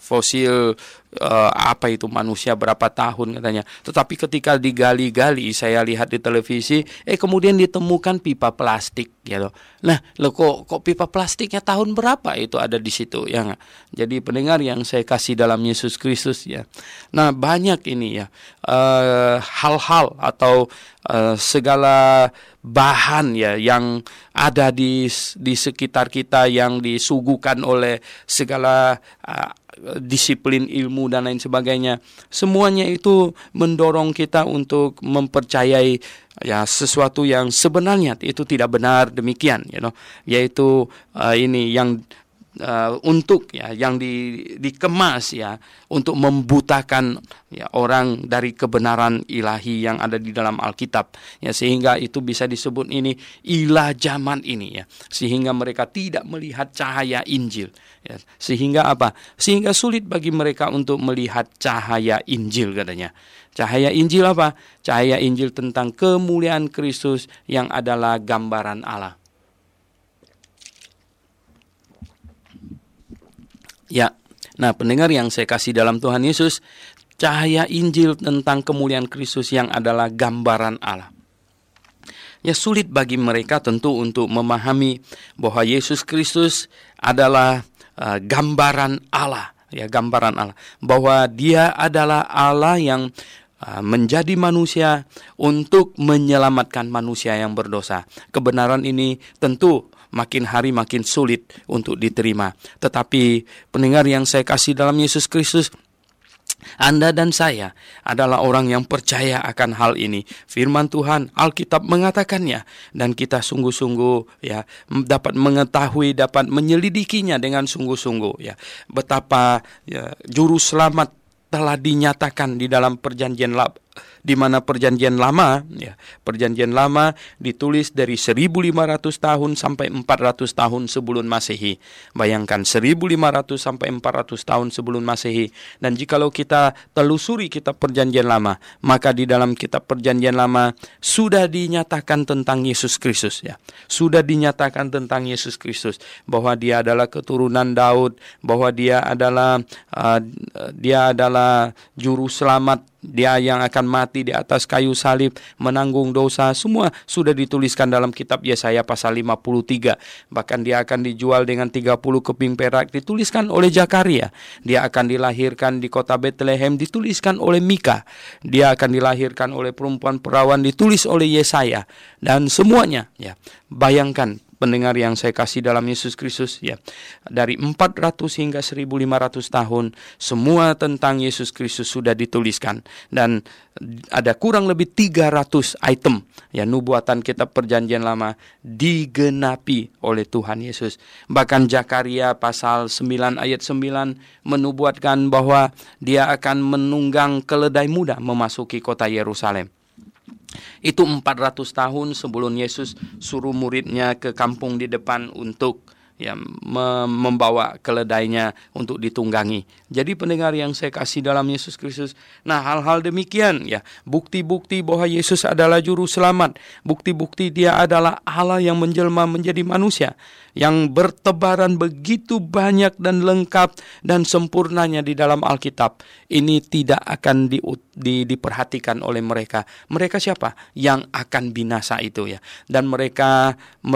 [SPEAKER 1] fosil apa itu manusia berapa tahun katanya. Tetapi ketika digali-gali, saya lihat di televisi, kemudian ditemukan pipa plastik, gitu. Nah, kok pipa plastiknya tahun berapa itu ada di situ, ya nggak? Jadi pendengar yang saya kasih dalam Yesus Kristus, ya. Nah, banyak ini ya hal-hal atau segala bahan ya yang ada di sekitar kita, yang disuguhkan oleh segala disiplin ilmu dan lain sebagainya. Semuanya itu mendorong kita untuk mempercayai ya sesuatu yang sebenarnya itu tidak benar demikian, yaitu ini yang untuk ya yang dikemas ya untuk membutakan ya orang dari kebenaran ilahi yang ada di dalam Alkitab, ya, sehingga itu bisa disebut ini ilah zaman ini, ya, sehingga mereka tidak melihat cahaya Injil, ya. Sehingga apa? Sehingga sulit bagi mereka untuk melihat cahaya Injil, katanya. Cahaya Injil apa? Cahaya Injil tentang kemuliaan Kristus yang adalah gambaran Allah. Ya, nah pendengar yang saya kasih dalam Tuhan Yesus, cahaya Injil tentang kemuliaan Kristus yang adalah gambaran Allah. Ya, sulit bagi mereka tentu untuk memahami bahwa Yesus Kristus adalah gambaran Allah, ya, gambaran Allah, bahwa Dia adalah Allah yang menjadi manusia untuk menyelamatkan manusia yang berdosa. Kebenaran ini tentu makin hari makin sulit untuk diterima. Tetapi pendengar yang saya kasih dalam Yesus Kristus, Anda dan saya adalah orang yang percaya akan hal ini. Firman Tuhan, Alkitab mengatakannya, dan kita sungguh-sungguh ya dapat mengetahui, dapat menyelidikinya dengan sungguh-sungguh, ya, betapa ya, juru selamat telah dinyatakan di dalam perjanjian lama, di mana perjanjian lama, ya, perjanjian lama ditulis dari 1500 tahun sampai 400 tahun sebelum Masehi. Bayangkan 1500 sampai 400 tahun sebelum Masehi. Dan jikalau kita telusuri kitab perjanjian lama, maka di dalam kitab perjanjian lama sudah dinyatakan tentang Yesus Kristus, ya. Sudah dinyatakan tentang Yesus Kristus bahwa Dia adalah keturunan Daud, bahwa Dia adalah juru selamat, Dia yang akan mati di atas kayu salib, menanggung dosa. Semua sudah dituliskan dalam kitab Yesaya pasal 53. Bahkan Dia akan dijual dengan 30 keping perak, dituliskan oleh Zakaria. Dia akan dilahirkan di kota Bethlehem, dituliskan oleh Mika. Dia akan dilahirkan oleh perempuan perawan, ditulis oleh Yesaya. Dan semuanya, ya, bayangkan pendengar yang saya kasih dalam Yesus Kristus, ya, dari 400 hingga 1500 tahun semua tentang Yesus Kristus sudah dituliskan, dan ada kurang lebih 300 item, ya, nubuatan kitab perjanjian lama digenapi oleh Tuhan Yesus. Bahkan Zakaria pasal 9 ayat 9 menubuatkan bahwa Dia akan menunggang keledai muda memasuki kota Yerusalem. Itu 400 tahun sebelum Yesus suruh muridnya ke kampung di depan untuk, ya, membawa keledainya untuk ditunggangi. Jadi pendengar yang saya kasih dalam Yesus Kristus, nah hal-hal demikian, ya, bukti-bukti bahwa Yesus adalah juru selamat, bukti-bukti Dia adalah Allah yang menjelma menjadi manusia, yang bertebaran begitu banyak dan lengkap dan sempurnanya di dalam Alkitab. Ini tidak akan diperhatikan oleh mereka. Mereka siapa? Yang akan binasa itu, ya. Dan mereka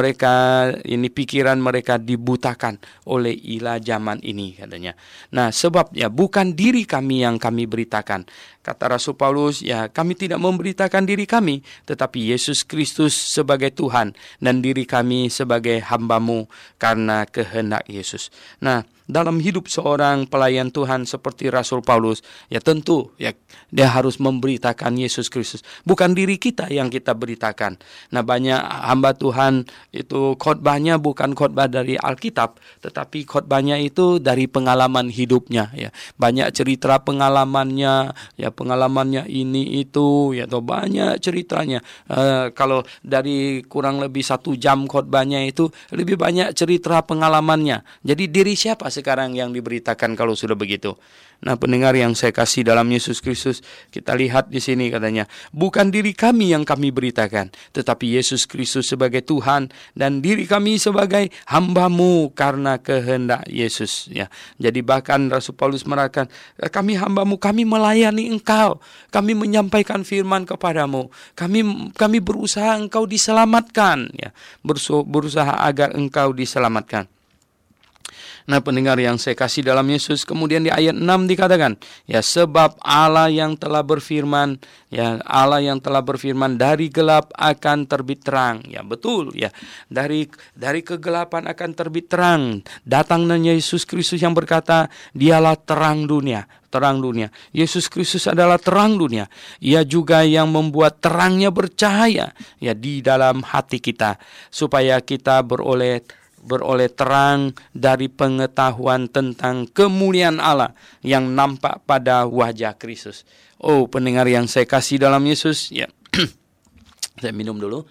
[SPEAKER 1] ini pikiran mereka dibutakan oleh ilah zaman ini, katanya. Nah, sebab ya bukan diri kami yang kami beritakan. Kata Rasul Paulus, ya, kami tidak memberitakan diri kami, tetapi Yesus Kristus sebagai Tuhan dan diri kami sebagai hamba-Mu karena kehendak Yesus. Nah, dalam hidup seorang pelayan Tuhan seperti Rasul Paulus, ya tentu, ya, dia harus memberitakan Yesus Kristus. Bukan diri kita yang kita beritakan. Nah, banyak hamba Tuhan itu khotbahnya bukan khotbah dari Alkitab, tetapi khotbahnya itu dari pengalaman hidupnya, ya. Banyak cerita pengalamannya, ya, ya pengalamannya ini itu, ya atau banyak ceritanya. Kalau dari kurang lebih 1 jam khotbahnya itu lebih banyak cerita pengalamannya. Jadi diri siapa sekarang yang diberitakan kalau sudah begitu? Nah, pendengar yang saya kasih dalam Yesus Kristus, kita lihat di sini katanya, bukan diri kami yang kami beritakan, tetapi Yesus Kristus sebagai Tuhan dan diri kami sebagai hamba-Mu karena kehendak Yesus. Ya, jadi bahkan Rasul Paulus mengatakan, kami hamba-Mu, kami melayani Engkau, kami menyampaikan firman kepadamu, kami berusaha Engkau diselamatkan, ya, berusaha agar Engkau diselamatkan. Nah, pendengar yang saya kasih dalam Yesus, kemudian di ayat 6 dikatakan, ya sebab Allah yang telah berfirman, ya Allah yang telah berfirman dari gelap akan terbit terang. Ya betul, ya. Dari kegelapan akan terbit terang. Datangnya Yesus Kristus yang berkata, Dialah terang dunia. Terang dunia. Yesus Kristus adalah terang dunia. Ia juga yang membuat terangnya bercahaya, ya, di dalam hati kita, supaya kita beroleh terang dari pengetahuan tentang kemuliaan Allah yang nampak pada wajah Kristus. Oh, pendengar yang saya kasih dalam Yesus, ya. Saya minum dulu.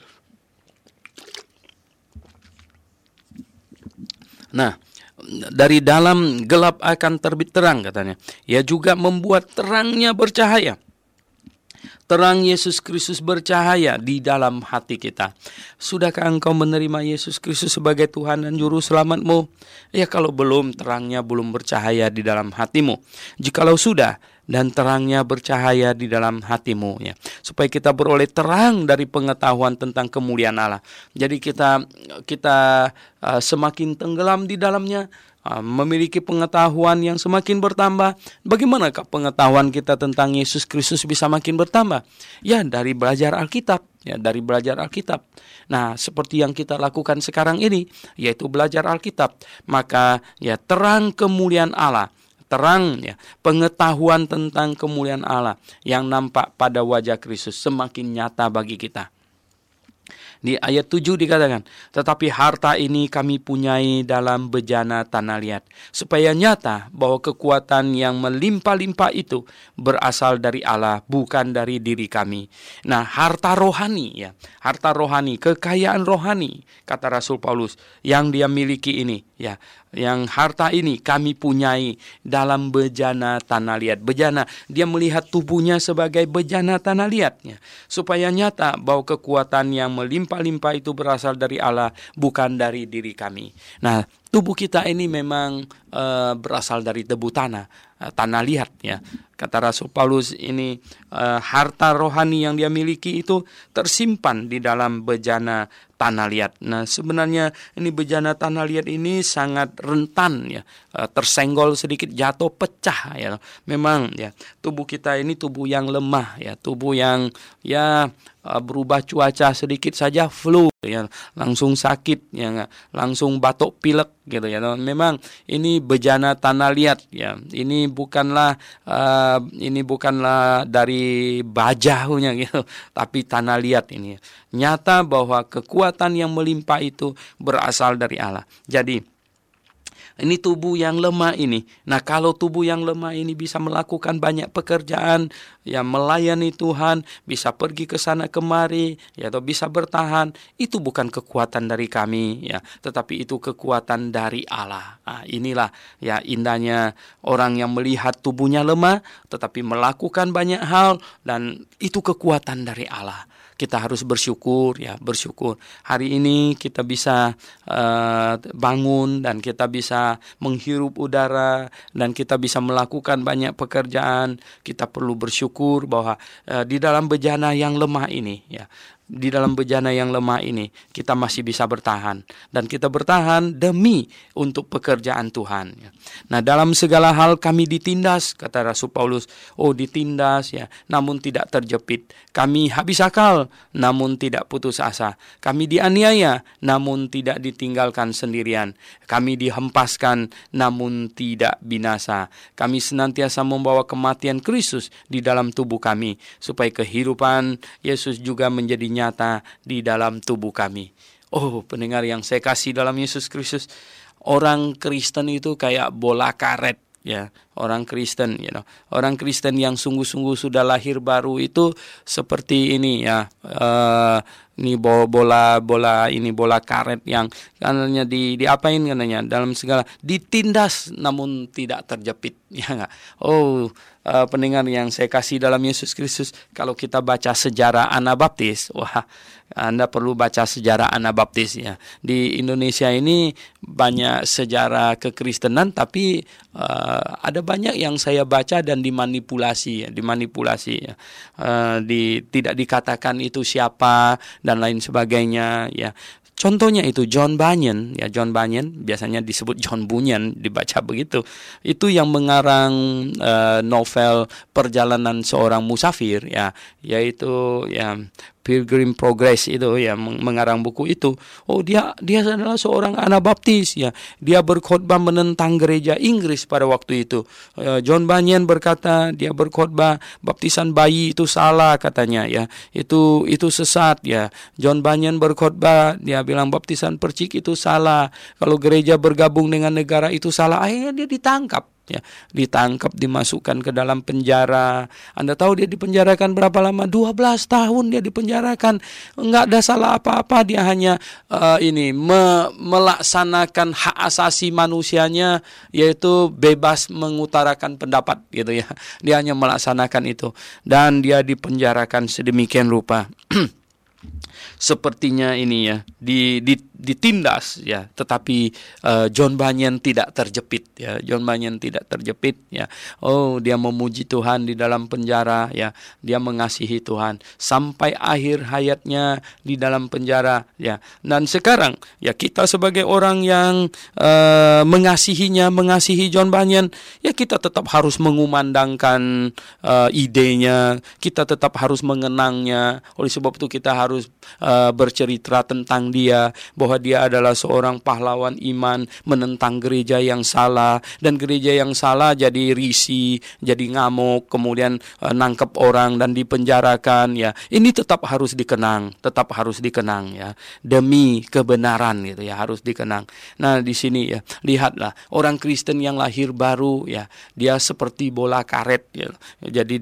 [SPEAKER 1] Nah, dari dalam gelap akan terbit terang katanya. Ia juga membuat terangnya bercahaya. Terang Yesus Kristus bercahaya di dalam hati kita. Sudahkah engkau menerima Yesus Kristus sebagai Tuhan dan Juru Selamatmu? Ya, kalau belum, terangnya belum bercahaya di dalam hatimu. Jikalau sudah, dan terangnya bercahaya di dalam hatimu, ya, supaya kita beroleh terang dari pengetahuan tentang kemuliaan Allah. Jadi kita semakin tenggelam di dalamnya, memiliki pengetahuan yang semakin bertambah. Bagaimanakah pengetahuan kita tentang Yesus Kristus bisa makin bertambah? Ya, dari belajar Alkitab. Ya, dari belajar Alkitab. Nah, seperti yang kita lakukan sekarang ini, yaitu belajar Alkitab. Maka, ya, terang kemuliaan Allah, terang, ya, pengetahuan tentang kemuliaan Allah yang nampak pada wajah Kristus semakin nyata bagi kita. Di ayat 7 dikatakan, tetapi harta ini kami punyai dalam bejana tanah liat, supaya nyata bahwa kekuatan yang melimpah-limpah itu berasal dari Allah, bukan dari diri kami. Nah, harta rohani, ya, harta rohani, kekayaan rohani, kata Rasul Paulus, yang dia miliki ini, ya, yang harta ini kami punyai dalam bejana tanah liat. Bejana, dia melihat tubuhnya sebagai bejana tanah liat, ya, supaya nyata bahwa kekuatan yang melimpah-limpah itu berasal dari Allah, bukan dari diri kami. Nah, tubuh kita ini memang berasal dari debu tanah liat, ya. Kata Rasul Paulus ini, harta rohani yang dia miliki itu tersimpan di dalam bejana tanah liat. Nah, sebenarnya ini bejana tanah liat ini sangat rentan, ya, tersenggol sedikit jatuh pecah, ya. Memang, ya, tubuh kita ini tubuh yang lemah, ya, tubuh yang, ya, berubah cuaca sedikit saja flu, ya, langsung sakit, ya, langsung batuk pilek gitu, ya. Memang ini bejana tanah liat, ya. Ini bukanlah dari bajahnya gitu, tapi tanah liat ini. Nyata bahwa kekuatan yang melimpah itu berasal dari Allah. Jadi ini tubuh yang lemah ini. Nah, kalau tubuh yang lemah ini bisa melakukan banyak pekerjaan, ya, melayani Tuhan, bisa pergi ke sana kemari, ya, atau bisa bertahan, itu bukan kekuatan dari kami, ya, tetapi itu kekuatan dari Allah. Nah, inilah, ya, indahnya orang yang melihat tubuhnya lemah, tetapi melakukan banyak hal, dan itu kekuatan dari Allah. Kita harus bersyukur, ya, bersyukur. Hari ini kita bisa bangun dan kita bisa menghirup udara dan kita bisa melakukan banyak pekerjaan. Kita perlu bersyukur bahwa di dalam bejana yang lemah ini, ya, di dalam bejana yang lemah ini kita masih bisa bertahan, dan kita bertahan demi untuk pekerjaan Tuhan, ya. Nah, dalam segala hal kami ditindas, kata Rasul Paulus. Oh, ditindas, ya, namun tidak terjepit. Kami habis akal, namun tidak putus asa. Kami dianiaya, namun tidak ditinggalkan sendirian. Kami dihempaskan, namun tidak binasa. Kami senantiasa membawa kematian Kristus di dalam tubuh kami, supaya kehidupan Yesus juga menjadi nyata di dalam tubuh kami. Oh, pendengar yang saya kasih dalam Yesus Kristus, orang Kristen itu kayak bola karet, ya, orang Kristen, orang Kristen yang sungguh-sungguh sudah lahir baru itu seperti ini ya, ini bola karet yang katanya diapain katanya dalam segala ditindas namun tidak terjepit, ya nggak? Pendengar yang saya kasih dalam Yesus Kristus, kalau kita baca sejarah Anabaptis, wah, Anda perlu baca sejarah Anabaptis ya. Di Indonesia ini banyak sejarah kekristenan, tapi ada banyak yang saya baca dan dimanipulasi ya. Tidak dikatakan itu siapa dan lain sebagainya ya. Contohnya itu John Bunyan, biasanya disebut John Bunyan, dibaca begitu. Itu yang mengarang novel Perjalanan Seorang Musafir ya, yaitu ya Pilgrim Progress itu ya, mengarang buku itu. Dia adalah seorang Anabaptis ya. Dia berkhotbah menentang gereja Inggris pada waktu itu. John Bunyan berkata, dia berkhotbah baptisan bayi itu salah katanya ya. Itu sesat ya. John Bunyan berkhotbah, dia bilang baptisan percik itu salah. Kalau gereja bergabung dengan negara itu salah. Akhirnya dia ditangkap. Ya, ditangkap, dimasukkan ke dalam penjara. Anda tahu dia dipenjarakan berapa lama? 12 tahun dia dipenjarakan. Enggak ada salah apa-apa, dia hanya melaksanakan hak asasi manusianya, yaitu bebas mengutarakan pendapat gitu ya. Dia hanya melaksanakan itu dan dia dipenjarakan sedemikian rupa. Sepertinya ini ya ditindas ya, tetapi John Bunyan tidak terjepit ya. Dia memuji Tuhan di dalam penjara ya. Dia mengasihi Tuhan sampai akhir hayatnya di dalam penjara ya. Dan sekarang ya, kita sebagai orang yang mengasihi John Bunyan ya, kita tetap harus mengumandangkan idenya, kita tetap harus mengenangnya. Oleh sebab itu kita harus bercerita tentang dia, bahwa dia adalah seorang pahlawan iman menentang gereja yang salah, dan gereja yang salah jadi risih, jadi ngamuk, kemudian nangkep orang dan dipenjarakan ya. Ini tetap harus dikenang ya, demi kebenaran gitu ya, harus dikenang. Nah, di sini ya, lihatlah orang Kristen yang lahir baru ya, dia seperti bola karet ya. Jadi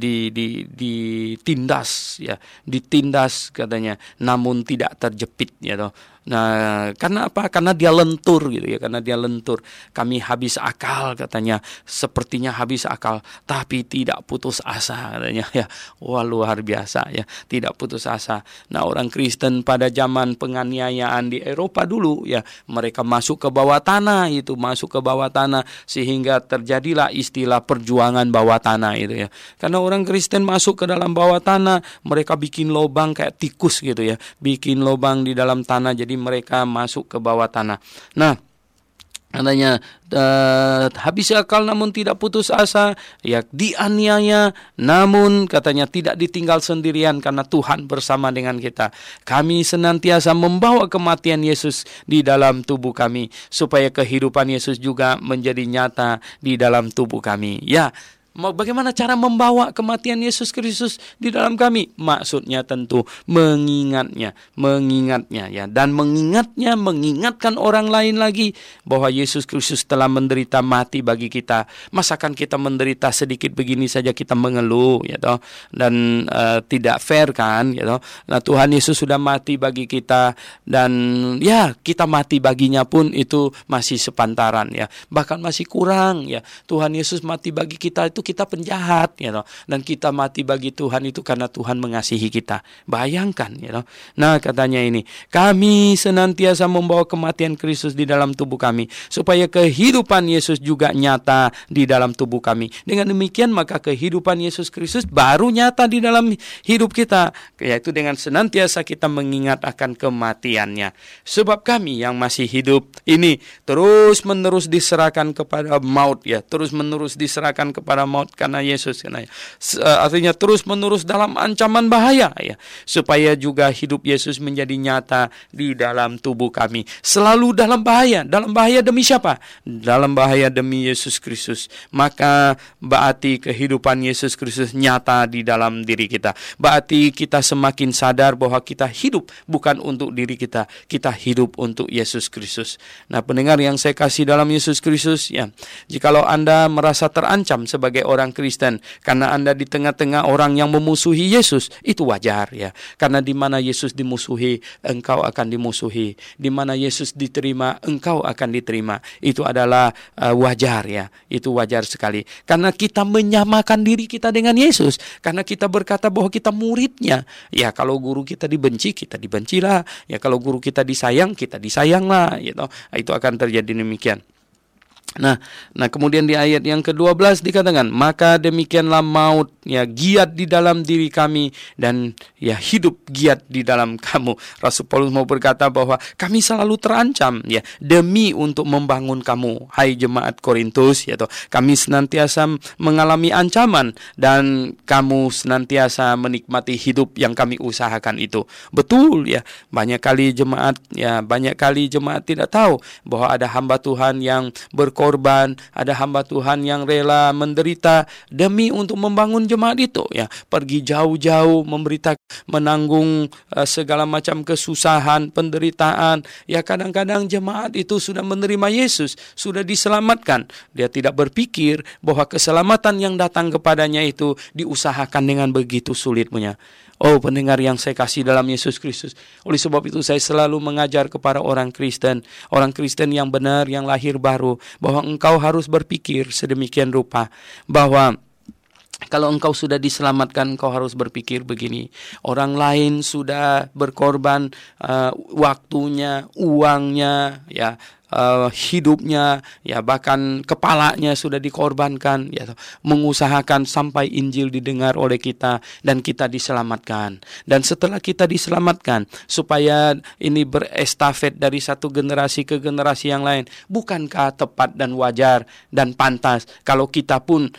[SPEAKER 1] ditindas katanya, namun tidak terjepit ya toh. Nah, karena apa? Karena dia lentur gitu ya, Kami habis akal katanya, sepertinya habis akal, tapi tidak putus asa katanya ya. Wah, luar biasa ya, tidak putus asa. Nah, orang Kristen pada zaman penganiayaan di Eropa dulu ya, mereka masuk ke bawah tanah sehingga terjadilah istilah perjuangan bawah tanah itu ya. Karena orang Kristen masuk ke dalam bawah tanah, mereka bikin lubang kayak tikus gitu ya, bikin lubang di dalam tanah, jadi mereka masuk ke bawah tanah. Nah, katanya habis akal namun tidak putus asa ya, dianiaya namun katanya tidak ditinggal sendirian, karena Tuhan bersama dengan kita. Kami senantiasa membawa kematian Yesus di dalam tubuh kami, supaya kehidupan Yesus juga menjadi nyata di dalam tubuh kami. Ya, bagaimana cara membawa kematian Yesus Kristus di dalam kami? Maksudnya tentu mengingatnya ya, dan mengingatkan orang lain lagi bahwa Yesus Kristus telah menderita mati bagi kita. Masakan kita menderita sedikit begini saja kita mengeluh ya toh, dan tidak fair kan ya toh. Nah, Tuhan Yesus sudah mati bagi kita, dan ya kita mati baginya pun itu masih sepantaran ya, bahkan masih kurang ya. Tuhan Yesus mati bagi kita itu kita penjahat ya toh, dan kita mati bagi Tuhan itu karena Tuhan mengasihi kita. Bayangkan ya toh. Nah, katanya ini, kami senantiasa membawa kematian Kristus di dalam tubuh kami, supaya kehidupan Yesus juga nyata di dalam tubuh kami. Dengan demikian maka kehidupan Yesus Kristus baru nyata di dalam hidup kita, yaitu dengan senantiasa kita mengingat akan kematiannya. Sebab kami yang masih hidup ini terus menerus diserahkan kepada maut ya, terus menerus diserahkan kepada maut, maut karena Yesus, artinya terus-menerus dalam ancaman bahaya, ya, supaya juga hidup Yesus menjadi nyata di dalam tubuh kami. Selalu dalam bahaya demi siapa? Dalam bahaya demi Yesus Kristus. Maka berarti kehidupan Yesus Kristus nyata di dalam diri kita. Berarti kita semakin sadar bahwa kita hidup bukan untuk diri kita, kita hidup untuk Yesus Kristus. Nah, pendengar yang saya kasih dalam Yesus Kristus, ya, jikalau Anda merasa terancam sebagai orang Kristen karena Anda di tengah-tengah orang yang memusuhi Yesus, itu wajar, ya. Karena di mana Yesus dimusuhi, engkau akan dimusuhi. Di mana Yesus diterima, engkau akan diterima. Itu adalah wajar, ya. Itu wajar sekali. Karena kita menyamakan diri kita dengan Yesus. Karena kita berkata bahwa kita muridnya. Ya, kalau guru kita dibenci, kita dibencilah. Ya, kalau guru kita disayang, kita disayanglah. Gitu. Itu akan terjadi demikian. Nah, kemudian di ayat yang ke-12 dikatakan, maka demikianlah maut, ya, giat di dalam diri kami, dan ya hidup giat di dalam kamu. Rasul Paulus mau berkata bahwa kami selalu terancam, ya, demi untuk membangun kamu, hai jemaat Korintus, ya, kami senantiasa mengalami ancaman dan kamu senantiasa menikmati hidup yang kami usahakan itu. Betul, ya, banyak kali jemaat tidak tahu bahwa ada hamba Tuhan yang berkorban, ada hamba Tuhan yang rela menderita demi untuk membangun jemaat itu, ya, pergi jauh-jauh menanggung segala macam kesusahan, penderitaan. Ya, kadang-kadang jemaat itu sudah menerima Yesus, sudah diselamatkan. Dia tidak berpikir bahwa keselamatan yang datang kepadanya itu diusahakan dengan begitu sulitnya. Oh, pendengar yang saya kasih dalam Yesus Kristus, oleh sebab itu saya selalu mengajar kepada orang Kristen yang benar, yang lahir baru, bahwa engkau harus berpikir sedemikian rupa, bahwa kalau engkau sudah diselamatkan, engkau harus berpikir begini. Orang lain sudah berkorban waktunya, uangnya, ya, hidupnya, ya, bahkan kepalanya sudah dikorbankan, ya, mengusahakan sampai Injil didengar oleh kita dan kita diselamatkan. Dan setelah kita diselamatkan, supaya ini berestafet dari satu generasi ke generasi yang lain, bukankah tepat dan wajar dan pantas kalau kita pun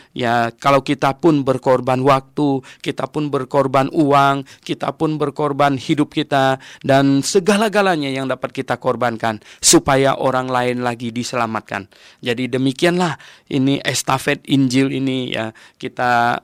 [SPEAKER 1] berkorban waktu, kita pun berkorban uang, kita pun berkorban hidup kita dan segala-galanya yang dapat kita korbankan supaya orang lain lagi diselamatkan. Jadi demikianlah ini estafet Injil ini, ya, kita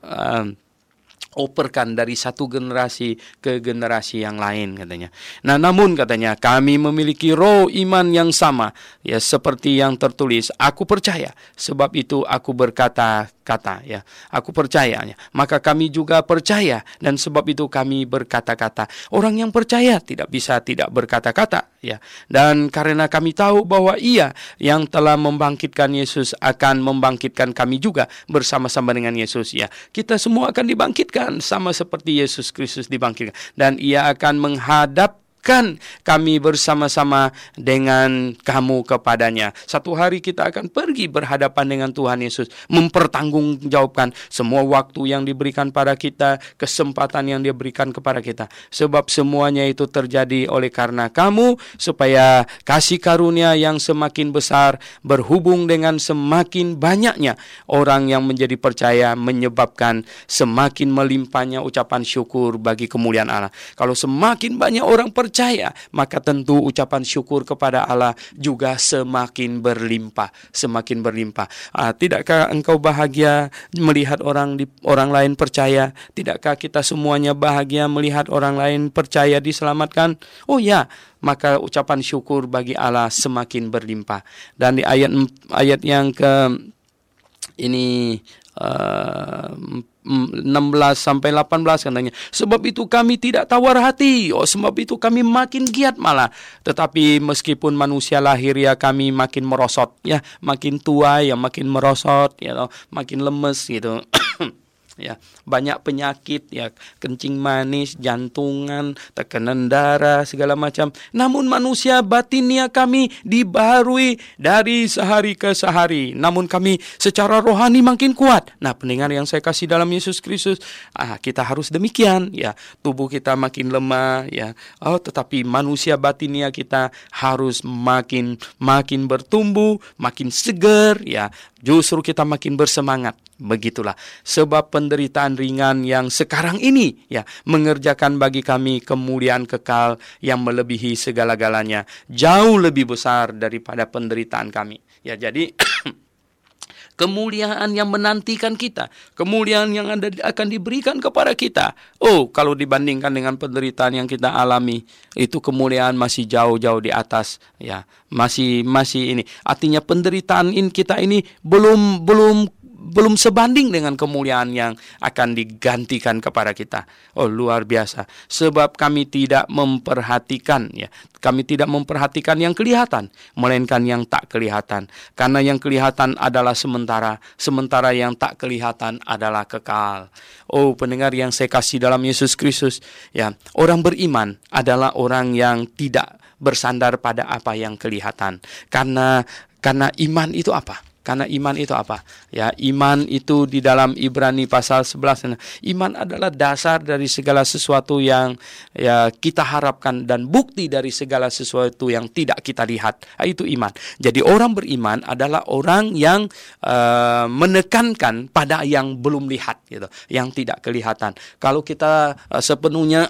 [SPEAKER 1] operkan dari satu generasi ke generasi yang lain, katanya. Nah, namun katanya kami memiliki roh iman yang sama, ya, seperti yang tertulis, aku percaya, sebab itu aku berkata-kata, ya, aku percaya, ya. Maka kami juga percaya, dan sebab itu kami berkata-kata. Orang yang percaya tidak bisa tidak berkata-kata, ya. Dan karena kami tahu bahwa Ia yang telah membangkitkan Yesus akan membangkitkan kami juga bersama-sama dengan Yesus, ya. Kita semua akan dibangkitkan sama seperti Yesus Kristus dibangkitkan, dan Ia akan menghadapkan kami bersama-sama dengan kamu kepadanya. Satu hari kita akan pergi berhadapan dengan Tuhan Yesus, mempertanggungjawabkan semua waktu yang diberikan pada kita, kesempatan yang Dia berikan kepada kita. Sebab semuanya itu terjadi oleh karena kamu, supaya kasih karunia yang semakin besar berhubung dengan semakin banyaknya orang yang menjadi percaya, menyebabkan semakin melimpahnya ucapan syukur bagi kemuliaan Allah. Kalau semakin banyak orang percaya, maka tentu ucapan syukur kepada Allah juga semakin berlimpah. Tidakkah engkau bahagia melihat orang lain percaya? Tidakkah kita semuanya bahagia melihat orang lain percaya diselamatkan? Oh ya, maka ucapan syukur bagi Allah semakin berlimpah. Dan di ayat yang ke ini 16 sampai 18 katanya, sebab itu kami tidak tawar hati, sebab itu kami makin giat malah. Tetapi meskipun manusia lahir, ya, kami makin merosot, ya, makin tua, ya, makin merosot, ya, makin lemes gitu. Ya, banyak penyakit, ya, kencing manis, jantungan, tekanan darah, segala macam. Namun manusia batinnya kami dibaharui dari sehari ke sehari. Namun kami secara rohani makin kuat. Nah, pendengar yang saya kasih dalam Yesus Kristus, kita harus demikian, ya. Tubuh kita makin lemah, ya. Tetapi manusia batinnya kita harus makin bertumbuh, makin segar, ya. Justru kita makin bersemangat. Begitulah sebab penderitaan ringan yang sekarang ini ya mengerjakan bagi kami kemuliaan kekal yang melebihi segala-galanya, jauh lebih besar daripada penderitaan kami. Ya, jadi kemuliaan yang menantikan kita, kemuliaan yang akan diberikan kepada kita. Oh, kalau dibandingkan dengan penderitaan yang kita alami, itu kemuliaan masih jauh-jauh di atas, ya. Masih ini. Artinya penderitaan kita ini belum sebanding dengan kemuliaan yang akan digantikan kepada kita. Oh, luar biasa. Sebab kami tidak memperhatikan yang kelihatan, melainkan yang tak kelihatan. Karena yang kelihatan adalah sementara yang tak kelihatan adalah kekal. Oh, pendengar yang saya kasih dalam Yesus Kristus, ya, orang beriman adalah orang yang tidak bersandar pada apa yang kelihatan. Karena iman itu apa? Karena iman itu apa? Ya, iman itu di dalam Ibrani pasal 11. Iman adalah dasar dari segala sesuatu yang ya kita harapkan dan bukti dari segala sesuatu yang tidak kita lihat. Itu iman. Jadi orang beriman adalah orang yang menekankan pada yang belum lihat, gitu, yang tidak kelihatan. Kalau kita sepenuhnya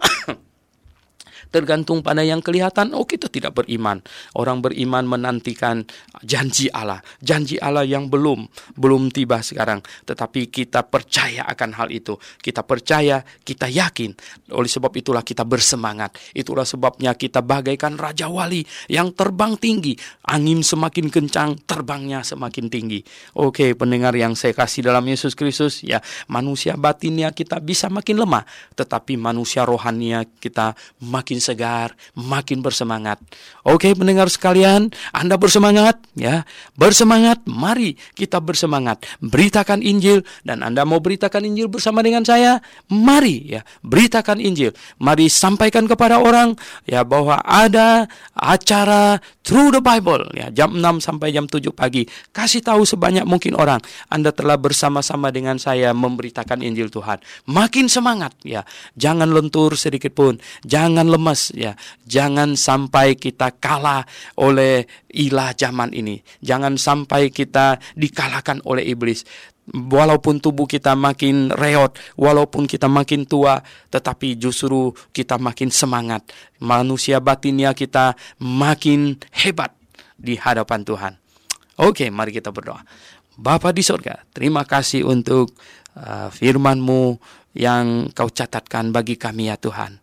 [SPEAKER 1] tergantung pada yang kelihatan, kita tidak beriman. Orang beriman menantikan janji Allah yang belum tiba sekarang, tetapi kita percaya akan hal itu. Kita percaya, kita yakin. Oleh sebab itulah kita bersemangat. Itulah sebabnya kita bagaikan raja wali yang terbang tinggi. Angin semakin kencang, terbangnya semakin tinggi. Oke, pendengar yang saya kasih dalam Yesus Kristus, ya, manusia batinnya kita bisa makin lemah, tetapi manusia rohaninya kita makin segar, makin bersemangat. Oke, pendengar sekalian, Anda bersemangat, ya. Bersemangat, mari kita bersemangat. Beritakan Injil, dan Anda mau beritakan Injil bersama dengan saya, mari, ya, beritakan Injil. Mari sampaikan kepada orang, ya, bahwa ada acara Through the Bible, ya, jam 6 sampai jam 7 pagi. Kasih tahu sebanyak mungkin orang Anda telah bersama-sama dengan saya memberitakan Injil Tuhan. Makin semangat, ya. Jangan lentur sedikit pun, jangan lemas, ya. Jangan sampai kita kalah oleh ilah zaman ini. Jangan sampai kita dikalahkan oleh iblis. Walaupun tubuh kita makin reot, walaupun kita makin tua, tetapi justru kita makin semangat. Manusia batinnya kita makin hebat di hadapan Tuhan. Oke, mari kita berdoa. Bapa di surga, terima kasih untuk firman-Mu yang Kau catatkan bagi kami, ya Tuhan.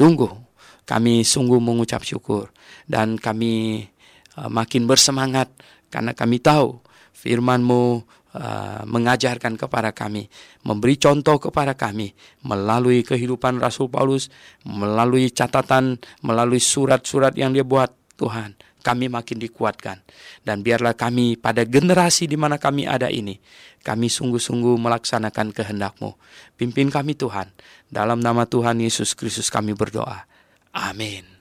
[SPEAKER 1] Kami sungguh mengucap syukur, dan kami makin bersemangat karena kami tahu firman-Mu mengajarkan kepada kami, memberi contoh kepada kami melalui kehidupan Rasul Paulus, melalui catatan, melalui surat-surat yang dia buat. Tuhan, kami makin dikuatkan, dan biarlah kami pada generasi di mana kami ada ini, kami sungguh-sungguh melaksanakan kehendak-Mu. Pimpin kami Tuhan, dalam nama Tuhan Yesus Kristus kami berdoa. Amin.